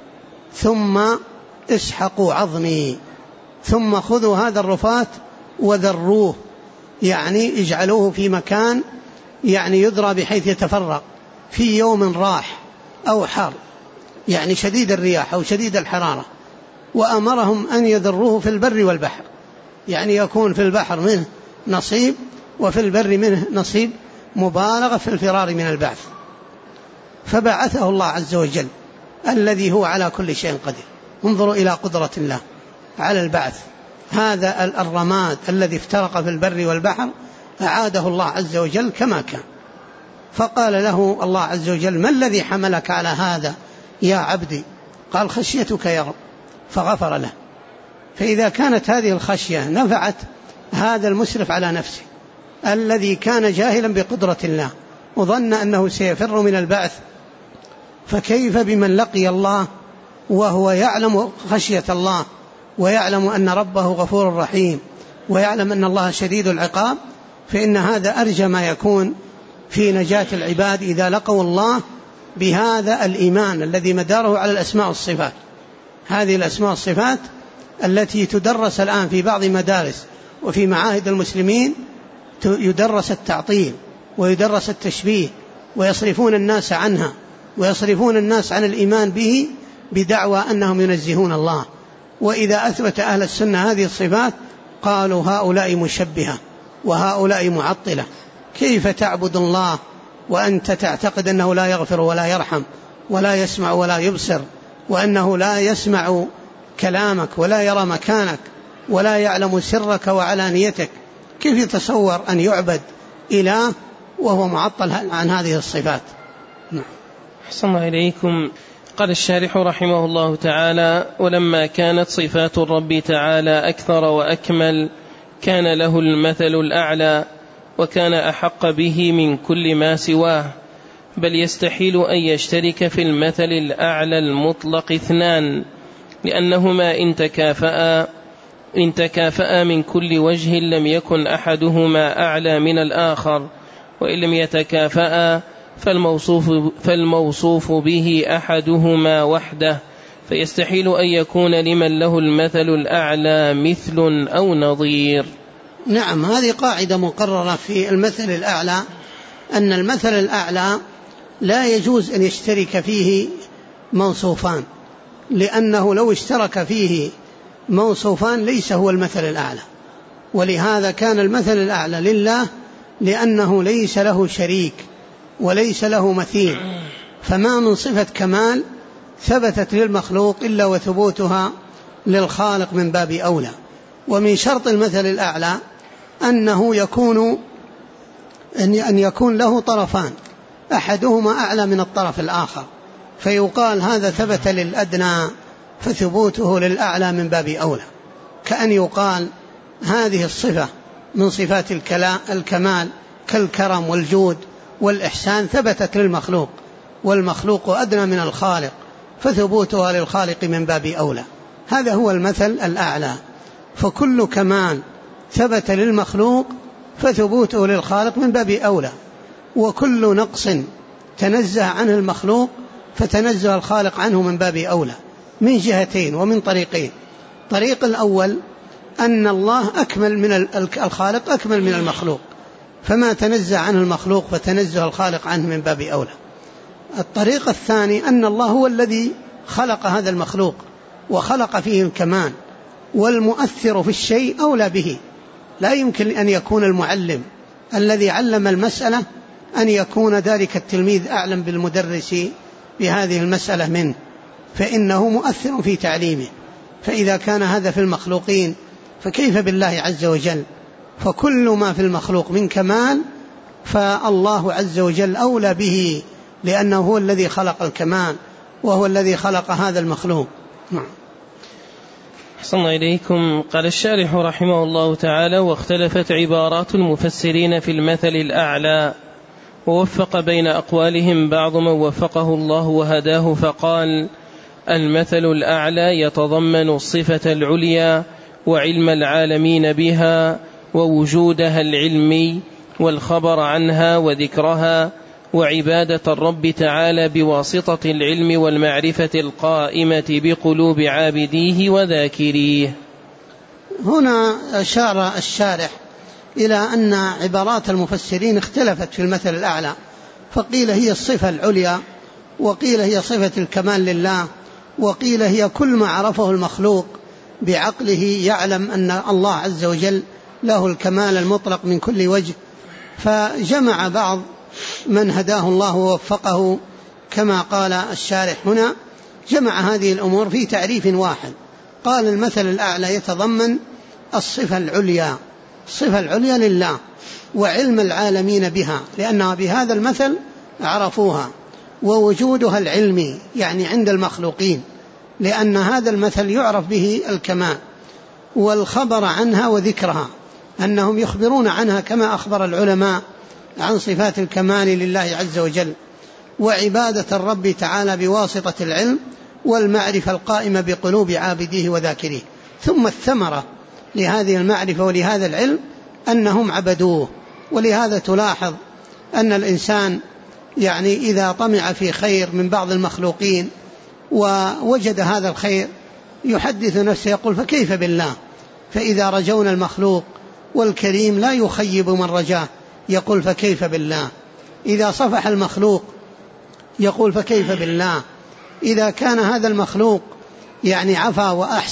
ثم اسحقوا عظمي ثم خذوا هذا الرفات وذروه، يعني اجعلوه في مكان يعني يذرى بحيث يتفرق في يوم راح أو حار، يعني شديد الرياح أو شديد الحرارة. وأمرهم أن يذروه في البر والبحر، يعني يكون في البحر منه نصيب وفي البر منه نصيب، مبالغة في الفرار من البعث. فبعثه الله عز وجل الذي هو على كل شيء قدير. انظروا إلى قدرة الله على البعث. هذا الرماد الذي افترق في البر والبحر أعاده الله عز وجل كما كان. فقال له الله عز وجل ما الذي حملك على هذا يا عبدي؟ قال خشيتك يا رب، فغفر له. فإذا كانت هذه الخشية نفعت هذا المسرف على نفسه الذي كان جاهلا بقدرة الله وظن أنه سيفر من البعث، فكيف بمن لقي الله وهو يعلم خشية الله ويعلم أن ربه غفور رحيم ويعلم أن الله شديد العقاب؟ فإن هذا أرجى ما يكون في نجاة العباد إذا لقوا الله بهذا الإيمان الذي مداره على الأسماء والصفات. هذه الأسماء والصفات التي تدرس الآن في بعض مدارس وفي معاهد المسلمين، يدرس التعطيل ويدرس التشبيه، ويصرفون الناس عنها ويصرفون الناس عن الإيمان به بدعوى أنهم ينزهون الله. وإذا أثبت أهل السنة هذه الصفات قالوا هؤلاء مشبهة وهؤلاء معطلة. كيف تعبد الله وأنت تعتقد أنه لا يغفر ولا يرحم ولا يسمع ولا يبصر، وأنه لا يسمع كلامك ولا يرى مكانك ولا يعلم سرك وعلانيتك؟ كيف يتصور أن يعبد إله وهو معطل عن هذه الصفات؟ أحسن الله إليكم. قال الشارح رحمه الله تعالى: ولما كانت صفات الرب تعالى أكثر وأكمل كان له المثل الأعلى، وكان أحق به من كل ما سواه، بل يستحيل أن يشترك في المثل الأعلى المطلق اثنان، لأنهما إن تكافأ من كل وجه لم يكن أحدهما أعلى من الآخر، وإن لم يتكافأ فالموصوف به أحدهما وحده، فيستحيل أن يكون لمن له المثل الأعلى مثل أو نظير. نعم، هذه قاعدة مقررة في المثل الأعلى، أن المثل الأعلى لا يجوز أن يشترك فيه موصوفان، لأنه لو اشترك فيه موصوفان ليس هو المثل الأعلى. ولهذا كان المثل الأعلى لله لأنه ليس له شريك وليس له مثيل، فما من صفة كمال ثبتت للمخلوق إلا وثبوتها للخالق من باب أولى. ومن شرط المثل الأعلى أنه أن يكون له طرفان، أحدهما أعلى من الطرف الآخر، فيقال هذا ثبت للأدنى فثبوته للأعلى من باب أولى، كأن يقال هذه الصفة من صفات الكمال كالكرم والجود والإحسان ثبتت للمخلوق، والمخلوق أدنى من الخالق فثبوتها للخالق من باب أولى. هذا هو المثل الأعلى، فكل كمال ثبت للمخلوق فثبوته للخالق من باب أولى، وكل نقص تنزه عنه المخلوق فتنزه الخالق عنه من باب أولى، من جهتين ومن طريقين. طريق الأول أن الله أكمل من الخالق أكمل من المخلوق، فما تنزه عنه المخلوق فتنزه الخالق عنه من باب أولى. الطريق الثاني أن الله هو الذي خلق هذا المخلوق وخلق فيه الكمال، والمؤثر في الشيء أولى به. لا يمكن أن يكون المعلم الذي علم المسألة أن يكون ذلك التلميذ أعلم بالمدرس بهذه المسألة منه، فإنه مؤثر في تعليمه. فإذا كان هذا في المخلوقين فكيف بالله عز وجل؟ فكل ما في المخلوق من كمال فالله عز وجل أولى به، لأنه هو الذي خلق الكمال وهو الذي خلق هذا المخلوق. أحسن إليكم. قال الشارح رحمه الله تعالى: واختلفت عبارات المفسرين في المثل الأعلى، ووفق بين أقوالهم بعض من وفقه الله وهداه، فقال: المثل الأعلى يتضمن الصفة العليا وعلم العالمين بها ووجودها العلمي والخبر عنها وذكرها وعبادة الرب تعالى بواسطة العلم والمعرفة القائمة بقلوب عابديه وذاكريه. هنا أشار الشارح إلى أن عبارات المفسرين اختلفت في المثل الأعلى، فقيل هي الصفة العليا، وقيل هي صفة الكمال لله، وقيل هي كل ما عرفه المخلوق بعقله يعلم أن الله عز وجل له الكمال المطلق من كل وجه. فجمع بعض من هداه الله ووفقه كما قال الشارح هنا، جمع هذه الأمور في تعريف واحد. قال المثل الأعلى يتضمن الصفة العليا، الصفة العليا لله، وعلم العالمين بها لأنها بهذا المثل عرفوها، ووجودها العلمي يعني عند المخلوقين لأن هذا المثل يعرف به الكمال، والخبر عنها وذكرها أنهم يخبرون عنها كما أخبر العلماء عن صفات الكمال لله عز وجل، وعبادة الرب تعالى بواسطة العلم والمعرفة القائمة بقلوب عابديه وذاكريه. ثم الثمرة لهذه المعرفة ولهذا العلم أنهم عبدوه. ولهذا تلاحظ أن الإنسان يعني إذا طمع في خير من بعض المخلوقين ووجد هذا الخير يحدث نفسه يقول فكيف بالله. فإذا رجونا المخلوق والكريم لا يخيب من رجاه يقول فكيف بالله. إذا صفح المخلوق يقول فكيف بالله. إذا كان هذا المخلوق يعني عفا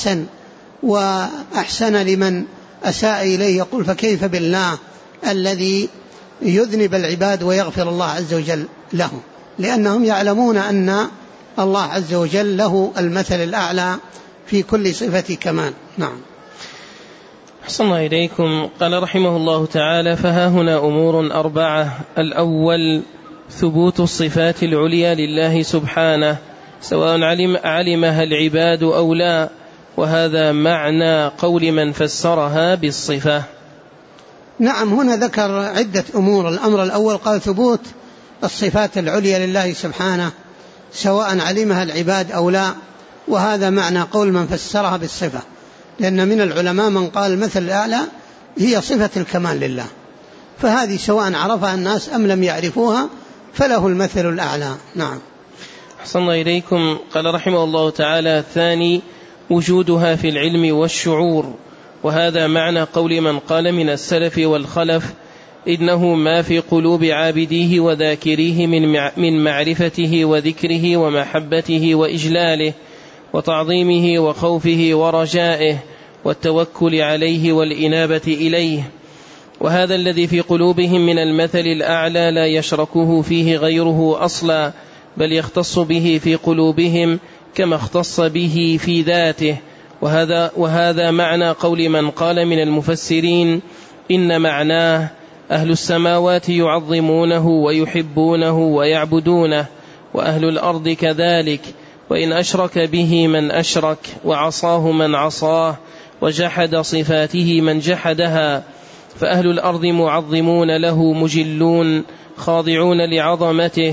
وأحسن لمن أساء إليه يقول فكيف بالله الذي يذنب العباد ويغفر الله عز وجل له، لأنهم يعلمون أن الله عز وجل له المثل الأعلى في كل صفة كمال. نعم. أحسن إليكم. قال رحمه الله تعالى: فها هنا أمور أربعة. الأول ثبوت الصفات العليا لله سبحانه سواء علمها العباد أو لا، وهذا معنى قول من فسرها بالصفة. نعم، هنا ذكر عدة أمور. الأمر الأول قال ثبوت الصفات العليا لله سبحانه سواء علمها العباد أو لا، وهذا معنى قول من فسرها بالصفة، لأن من العلماء من قال المثل الأعلى هي صفة الكمال لله، فهذه سواء عرفها الناس أم لم يعرفوها فله المثل الأعلى. نعم. أحسن إليكم. قال رحمه الله تعالى: الثاني وجودها في العلم والشعور، وهذا معنى قول من قال من السلف والخلف: إنه ما في قلوب عابديه وذاكريه من معرفته وذكره ومحبته وإجلاله وتعظيمه وخوفه ورجائه والتوكل عليه والإنابة إليه، وهذا الذي في قلوبهم من المثل الأعلى لا يشركه فيه غيره أصلا، بل يختص به في قلوبهم كما اختص به في ذاته. وهذا معنى قول من قال من المفسرين إن معناه أهل السماوات يعظمونه ويحبونه ويعبدونه، وأهل الأرض كذلك، وإن أشرك به من أشرك، وعصاه من عصاه، وجحد صفاته من جحدها، فأهل الأرض معظمون له مجلون خاضعون لعظمته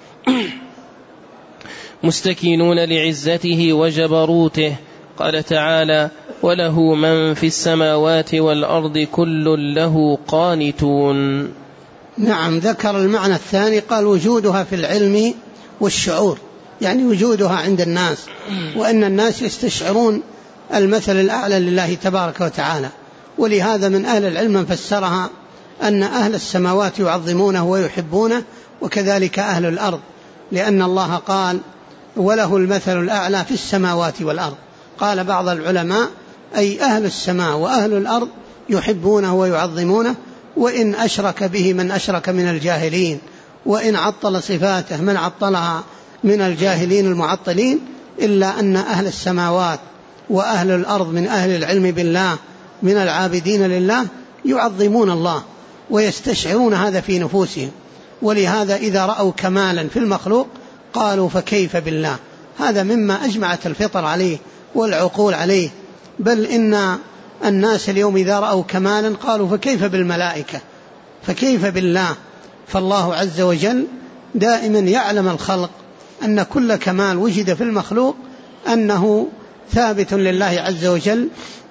مستكينون لعزته وجبروته. قال تعالى: وله من في السماوات والأرض كل له قانتون. نعم، ذكر المعنى الثاني، قال وجودها في العلم والشعور، يعني وجودها عند الناس، وأن الناس يستشعرون المثل الأعلى لله تبارك وتعالى. ولهذا من أهل العلم من فسرها أن أهل السماوات يعظمونه ويحبونه، وكذلك أهل الأرض، لأن الله قال وله المثل الأعلى في السماوات والأرض. قال بعض العلماء أي أهل السماء وأهل الأرض يحبونه ويعظمونه، وإن أشرك به من أشرك من الجاهلين، وإن عطل صفاته من عطلها من الجاهلين المعطلين، إلا أن أهل السماوات وأهل الأرض من أهل العلم بالله من العابدين لله يعظمون الله ويستشعرون هذا في نفوسهم. ولهذا إذا رأوا كمالا في المخلوق قالوا فكيف بالله. هذا مما أجمعت الفطر عليه والعقول عليه. بل إن الناس اليوم إذا رأوا كمالا قالوا فكيف بالملائكة، فكيف بالله. فالله عز وجل دائما يعلم الخلق أن كل كمال وجد في المخلوق أنه ثابت لله عز وجل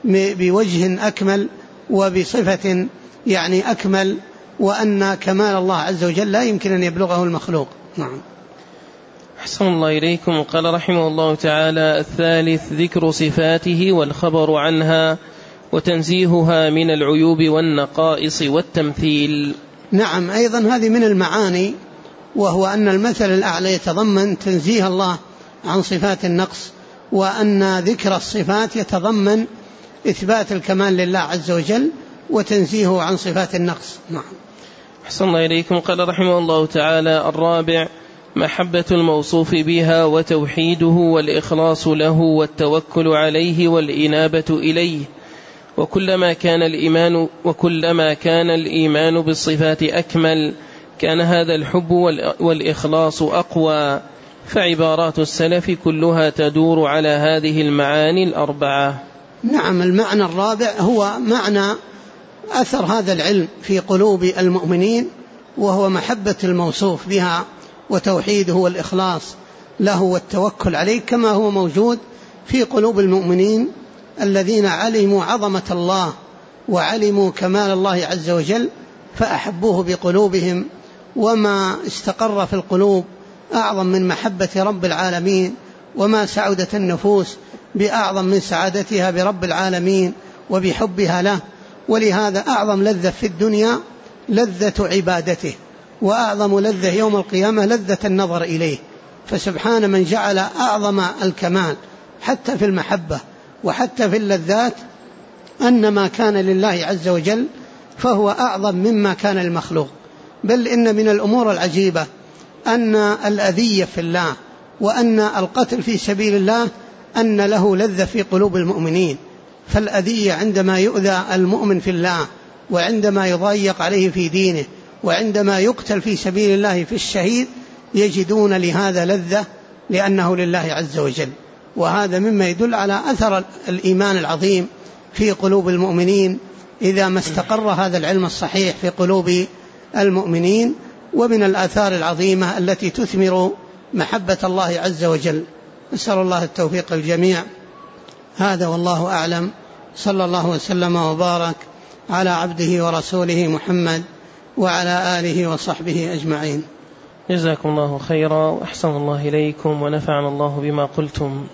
بوجه أكمل وبصفة يعني أكمل، وأن كمال الله عز وجل لا يمكن أن يبلغه المخلوق. نعم. أحسن الله إليكم. قال رحمه الله تعالى: الثالث ذكر صفاته والخبر عنها وتنزيهها من العيوب والنقائص والتمثيل. نعم، أيضا هذه من المعاني، وهو أن المثل الأعلى يتضمن تنزيه الله عن صفات النقص، وأن ذكر الصفات يتضمن إثبات الكمال لله عز وجل وتنزيهه عن صفات النقص. نعم. أحسن الله إليكم. قال رحمه الله تعالى: الرابع محبة الموصوف بها وتوحيده والإخلاص له والتوكل عليه والإنابة إليه. وكلما كان الإيمان بالصفات أكمل كان هذا الحب والإخلاص أقوى. فعبارات السلف كلها تدور على هذه المعاني الأربعة. نعم، المعنى الرابع هو معنى أثر هذا العلم في قلوب المؤمنين، وهو محبة الموصوف بها وتوحيده والإخلاص له والتوكل عليه، كما هو موجود في قلوب المؤمنين الذين علموا عظمة الله وعلموا كمال الله عز وجل فأحبوه بقلوبهم. وما استقر في القلوب أعظم من محبة رب العالمين، وما سعدت النفوس بأعظم من سعادتها برب العالمين وبحبها له. ولهذا أعظم لذة في الدنيا لذة عبادته، وأعظم لذة يوم القيامة لذة النظر إليه. فسبحان من جعل أعظم الكمال حتى في المحبة وحتى في اللذات أن ما كان لله عز وجل فهو أعظم مما كان المخلوق. بل إن من الأمور العجيبة أن الأذية في الله وأن القتل في سبيل الله أن له لذة في قلوب المؤمنين. فالأذية عندما يؤذى المؤمن في الله، وعندما يضيق عليه في دينه، وعندما يقتل في سبيل الله في الشهيد، يجدون لهذا لذة لأنه لله عز وجل. وهذا مما يدل على أثر الإيمان العظيم في قلوب المؤمنين إذا ما استقر هذا العلم الصحيح في قلوب المؤمنين. ومن الآثار العظيمة التي تثمر محبة الله عز وجل. نسأل الله التوفيق الجميع. هذا والله أعلم. صلى الله وسلم وبارك على عبده ورسوله محمد وعلى آله وصحبه أجمعين. جزاكم الله خيرا وأحسن الله إليكم ونفعنا الله بما قلتم.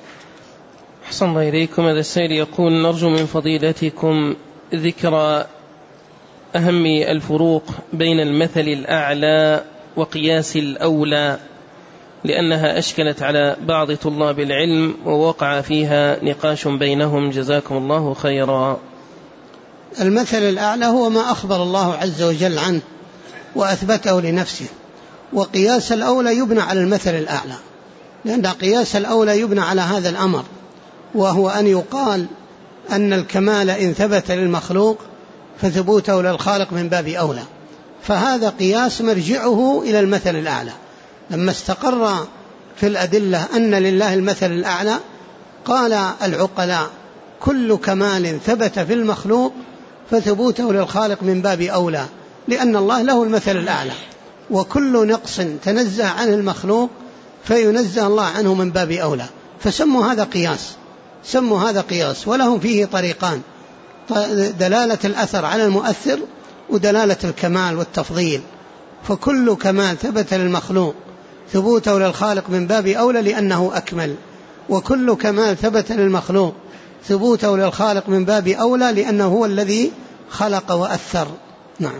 أحسن الله إليكم. هذا السائل يقول: نرجو من فضيلتكم ذكر أهم الفروق بين المثل الأعلى وقياس الأولى، لأنها أشكلت على بعض طلاب العلم ووقع فيها نقاش بينهم، جزاكم الله خيرا. المثل الأعلى هو ما أخبر الله عز وجل عنه وأثبته لنفسه، وقياس الأولى يبنى على المثل الأعلى، لأن قياس الأولى يبنى على هذا الأمر، وهو أن يقال أن الكمال إن ثبت للمخلوق فثبوته للخالق من باب أولى. فهذا قياس مرجعه إلى المثل الأعلى. لما استقر في الأدلة أن لله المثل الأعلى، قال العقلاء كل كمال ثبت في المخلوق فثبوته للخالق من باب أولى، لأن الله له المثل الأعلى، وكل نقص تنزه عنه المخلوق فينزه الله عنه من باب أولى، فسموا هذا قياس، سموا هذا قياس. ولهم فيه طريقان: دلالة الأثر على المؤثر، ودلالة الكمال والتفضيل. فكل كمال ثبت للمخلوق ثبوته للخالق من باب أولى لأنه أكمل، وكل كمال ثبت للمخلوق ثبوته للخالق من باب أولى لأنه هو الذي خلق وأثر. نعم.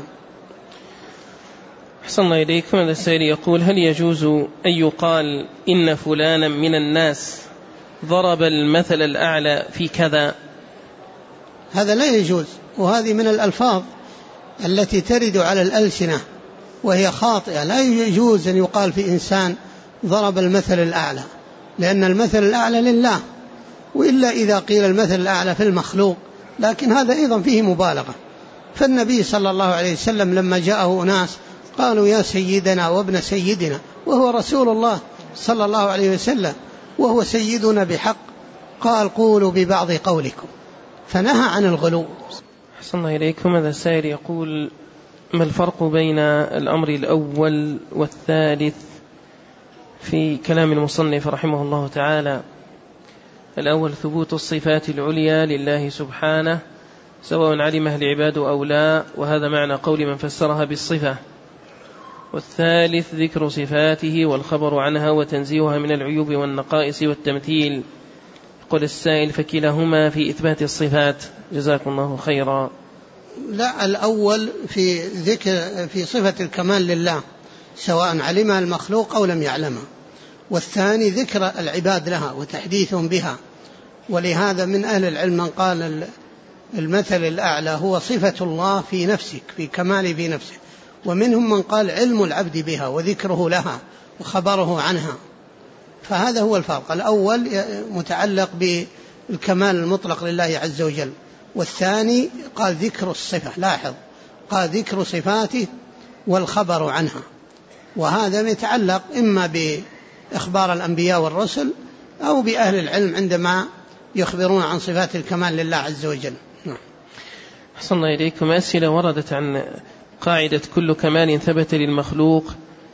أحسن الله إليكم. هذا السائل يقول: هل يجوز أن يقال إن فلانا من الناس ضرب المثل الأعلى في كذا؟ هذا لا يجوز، وهذه من الألفاظ التي ترد على الألسنة وهي خاطئة. لا يجوز أن يقال في إنسان ضرب المثل الأعلى، لأن المثل الأعلى لله، وإلا إذا قيل المثل الأعلى في المخلوق، لكن هذا أيضا فيه مبالغة. فالنبي صلى الله عليه وسلم لما جاءه أناس قالوا يا سيدنا وابن سيدنا، وهو رسول الله صلى الله عليه وسلم وهو سيدنا بحق، قال قولوا ببعض قولكم، فنهى عن الغلو. أحسن الله إليكم. هذا السائل يقول: ما الفرق بين الأمر الأول والثالث في كلام المصنف رحمه الله تعالى؟ الأول ثبوت الصفات العليا لله سبحانه سواء علمه العباد أو لا، وهذا معنى قول من فسرها بالصفة. والثالث ذكر صفاته والخبر عنها وتنزيهها من العيوب والنقائص والتمثيل. قل السائل: فكلاهما في إثبات الصفات، جزاكم الله خيرا. لا، الأول في ذكر في صفة الكمال لله سواء علمها المخلوق أو لم يعلمها، والثاني ذكر العباد لها وتحديثهم بها. ولهذا من أهل العلم من قال المثل الأعلى هو صفة الله في نفسك، في كماله في نفسه، ومنهم من قال علم العبد بها وذكره لها وخبره عنها. فهذا هو الفرق. الأول متعلق بالكمال المطلق لله عز وجل، والثاني قال ذكر الصفة. لاحظ، قال ذكر صفاته والخبر عنها، وهذا يتعلق إما بإخبار الأنبياء والرسل أو بأهل العلم عندما يخبرون عن صفات الكمال لله عز وجل. أحسن الله إليكم. أسئلة وردت عن قاعدة كل كمال ثبت للمخلوق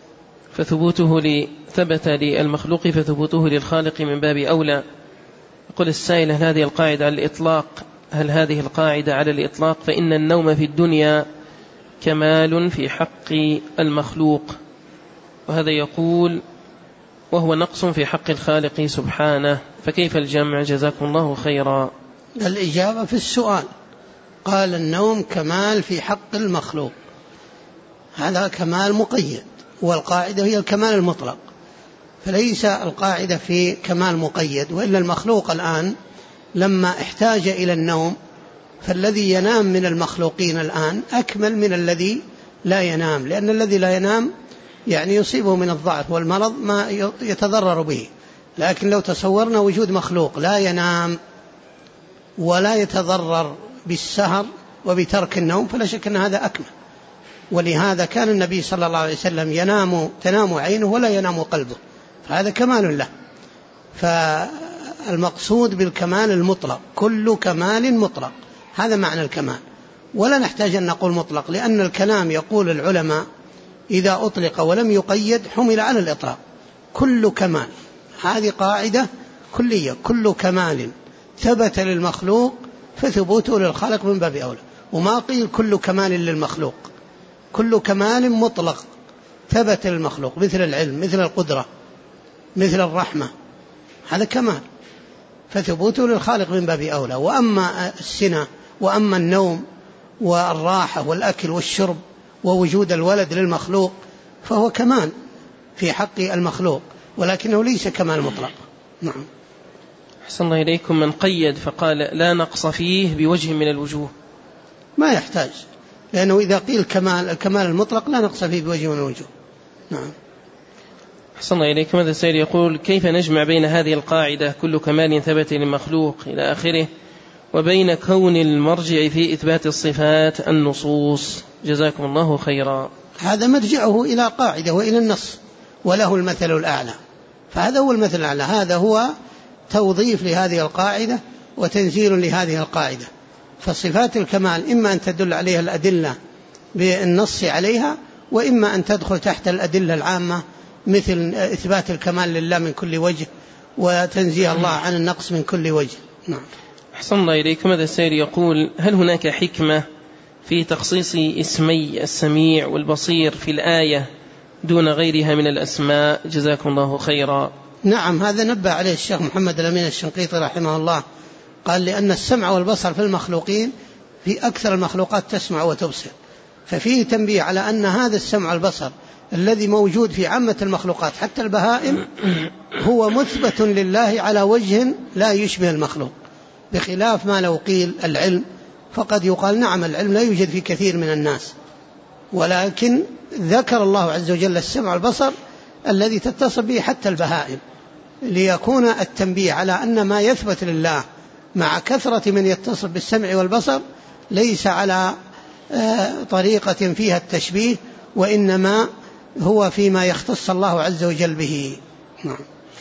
ثبت للمخلوق فثبوته للخالق من باب أولى. يقول السائل: هل هذه القاعدة على الإطلاق؟ هل هذه القاعدة على الإطلاق؟ فإن النوم في الدنيا كمال في حق المخلوق، وهذا يقول وهو نقص في حق الخالق سبحانه، فكيف الجمع؟ جزاكم الله خيرا. الإجابة في السؤال. قال النوم كمال في حق المخلوق، هذا كمال مقيد، والقاعدة هي الكمال المطلق، فليس القاعدة في كمال مقيد. وإلا المخلوق الآن لما احتاج إلى النوم، فالذي ينام من المخلوقين الآن أكمل من الذي لا ينام، لأن الذي لا ينام يعني يصيبه من الضعف والمرض ما يتضرر به. لكن لو تصورنا وجود مخلوق لا ينام ولا يتضرر بالسهر وبترك النوم، فلا شك أن هذا أكمل. ولهذا كان النبي صلى الله عليه وسلم تنام عينه ولا ينام قلبه، فهذا كمال له. فالمقصود بالكمال المطلق، كل كمال مطلق، هذا معنى الكمال، ولا نحتاج أن نقول مطلق، لأن الكلام يقول العلماء إذا أطلق ولم يقيد حمل على الإطلاق. كل كمال، هذه قاعدة كلية، كل كمال ثبت للمخلوق فثبوته للخالق من باب أولى. وما قيل كل كمال للمخلوق، كل كمال مطلق ثبت للمخلوق، مثل العلم، مثل القدرة، مثل الرحمة، هذا كمال فثبوته للخالق من باب أولى. وأما السنة وأما النوم والراحة والأكل والشرب ووجود الولد للمخلوق فهو كمال في حق المخلوق، ولكنه ليس كمال مطلق. نعم. أحسن الله إليكم. من قيد فقال لا نقص فيه بوجه من الوجوه، ما يحتاج، لأنه إذا قيل الكمال المطلق لا نقص فيه بوجه من الوجوه. نعم. أحسن إليكم. هذا السائل يقول: كيف نجمع بين هذه القاعدة كل كمال ثبت للمخلوق إلى آخره وبين كون المرجع في إثبات الصفات النصوص؟ جزاكم الله خيرا. هذا مرجعه إلى قاعدة وإلى النص، وله المثل الأعلى، فهذا هو المثل الأعلى، هذا هو توظيف لهذه القاعدة وتنزيل لهذه القاعدة. فصفات الكمال إما أن تدل عليها الأدلة بالنص عليها، وإما أن تدخل تحت الأدلة العامة مثل إثبات الكمال لله من كل وجه وتنزيه الله عن النقص من كل وجه. نعم. أحسن الله إليكم. هذا السائل يقول: هل هناك حكمة في تخصيص اسمي السميع والبصير في الآية دون غيرها من الأسماء؟ جزاكم الله خيرا. نعم، هذا نبه عليه الشيخ محمد الأمين الشنقيطي رحمه الله، قال: لأن السمع والبصر في المخلوقين في أكثر المخلوقات تسمع وتبصر، ففيه تنبيه على أن هذا السمع والبصر الذي موجود في عامة المخلوقات حتى البهائم هو مثبت لله على وجه لا يشبه المخلوق، بخلاف ما لو قيل العلم، فقد يقال نعم العلم لا يوجد في كثير من الناس، ولكن ذكر الله عز وجل السمع والبصر الذي تتصل به حتى البهائم، ليكون التنبيه على أن ما يثبت لله مع كثرة من يتصل بالسمع والبصر ليس على طريقة فيها التشبيه، وإنما هو فيما يختص الله عز وجل به. نعم.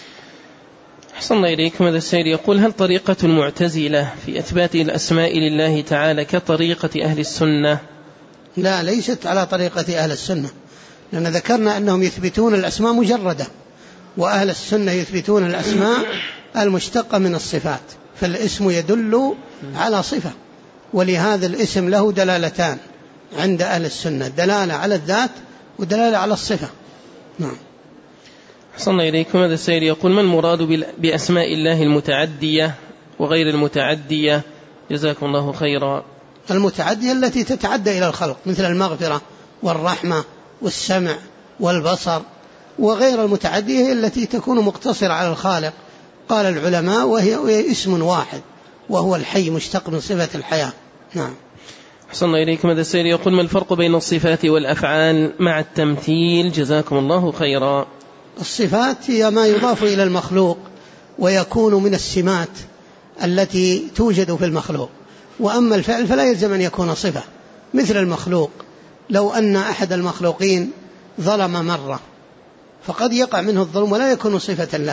أحسن الله إليكم. هذا السائل يقول: هل طريقة المعتزلة في إثبات الأسماء لله تعالى كطريقة أهل السنة؟ لا، ليست على طريقة أهل السنة، لأن ذكرنا أنهم يثبتون الأسماء مجردة، وأهل السنة يثبتون الأسماء المشتقة من الصفات، فالاسم يدل على صفة، ولهذا الاسم له دلالتان عند أهل السنة: دلالة على الذات ودلالة على الصفة. نعم. أحسن الله إليكم. هذا السائل يقول: ما المراد بأسماء الله المتعدية وغير المتعدية؟ جزاكم الله خيرا. المتعدية التي تتعدى إلى الخلق مثل المغفرة والرحمة والسمع والبصر، وغير المتعدية التي تكون مقتصرة على الخالق. قال العلماء: وهي اسم واحد وهو الحي، مشتق من صفة الحياة. نعم. أحسن الله إليكم. هذا السائل يقول: ما الفرق بين الصفات والأفعال مع التمثيل؟ جزاكم الله خيرا. الصفات هي ما يضاف إلى المخلوق ويكون من السمات التي توجد في المخلوق، وأما الفعل فلا يلزم أن يكون صفة. مثل المخلوق، لو أن أحد المخلوقين ظلم مرة فقد يقع منه الظلم ولا يكون صفة له،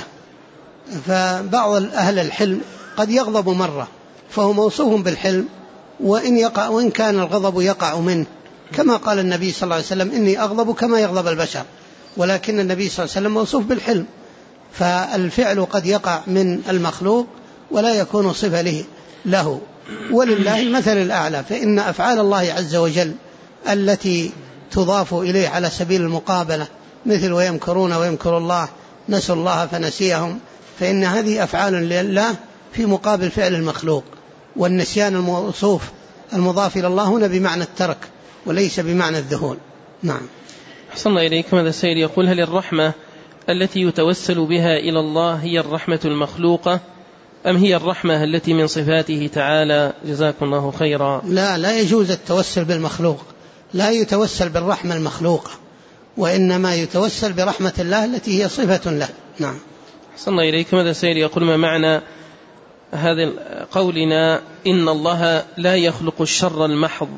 فبعض أهل الحلم قد يغضب مرة فهو موصوف بالحلم، وإن كان الغضب يقع منه، كما قال النبي صلى الله عليه وسلم: إني أغضب كما يغضب البشر، ولكن النبي صلى الله عليه وسلم موصوف بالحلم، فالفعل قد يقع من المخلوق ولا يكون صفة له. ولله المثل الأعلى، فإن أفعال الله عز وجل التي تضاف إليه على سبيل المقابلة مثل ويمكرون ويمكر الله نسوا الله فنسيهم، فإن هذه أفعال لله في مقابل فعل المخلوق، والنسيان الموصوف المضاف إلى الله هنا بمعنى الترك وليس بمعنى الذهول. نعم. أحسن الله إليكم. هذا السائل يقول: هل الرحمة التي يتوسل بها إلى الله هي الرحمة المخلوقة أم هي الرحمة التي من صفاته تعالى؟ جزاكم الله خيرا. لا يجوز التوسل بالمخلوق، لا يتوسل بالرحمة المخلوقة، وإنما يتوسل برحمة الله التي هي صفة له. نعم. أحسن الله إليكم. هذا السائل يقول: ما معنى هذا قولنا إن الله لا يخلق الشر المحض؟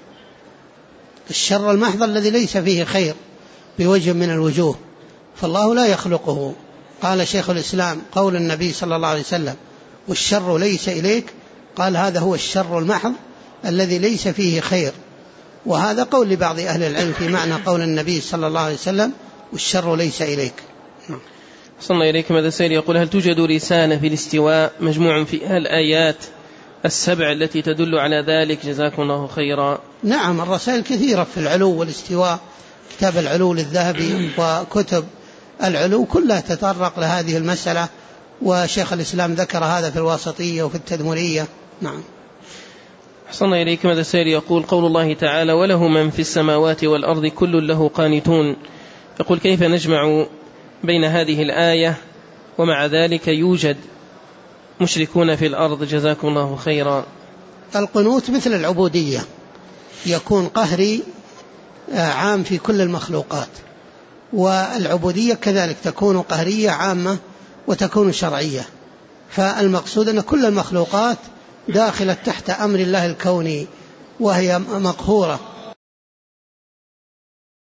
الشر المحض الذي ليس فيه خير بوجه من الوجوه، فالله لا يخلقه. قال شيخ الإسلام: قول النبي صلى الله عليه وسلم: والشر ليس إليك، قال: هذا هو الشر المحض الذي ليس فيه خير. وهذا قول لبعض أهل العلم في معنى قول النبي صلى الله عليه وسلم: والشر ليس إليك. صلى الله إليكم. هذا السائل يقول: هل توجد رسالة في الاستواء مجموع فيها الآيات السبع التي تدل على ذلك؟ جزاكم الله خيرا. نعم، الرسائل كثيرة في العلو والاستواء، كتاب العلو للذهبي وكتب العلو كلها تطرق لهذه المسألة، وشيخ الإسلام ذكر هذا في الواسطية وفي التدمرية. نعم. أحسن الله إليكم. هذا السائل يقول: قول الله تعالى: وله من في السماوات والأرض كل له قانتون، يقول: كيف نجمع بين هذه الآية ومع ذلك يوجد مشركون في الأرض؟ جزاكم الله خيرا. القنوت مثل العبودية، يكون قهري عام في كل المخلوقات، والعبودية كذلك تكون قهرية عامة وتكون شرعية. فالمقصود أن كل المخلوقات داخلة تحت أمر الله الكوني، وهي مقهورة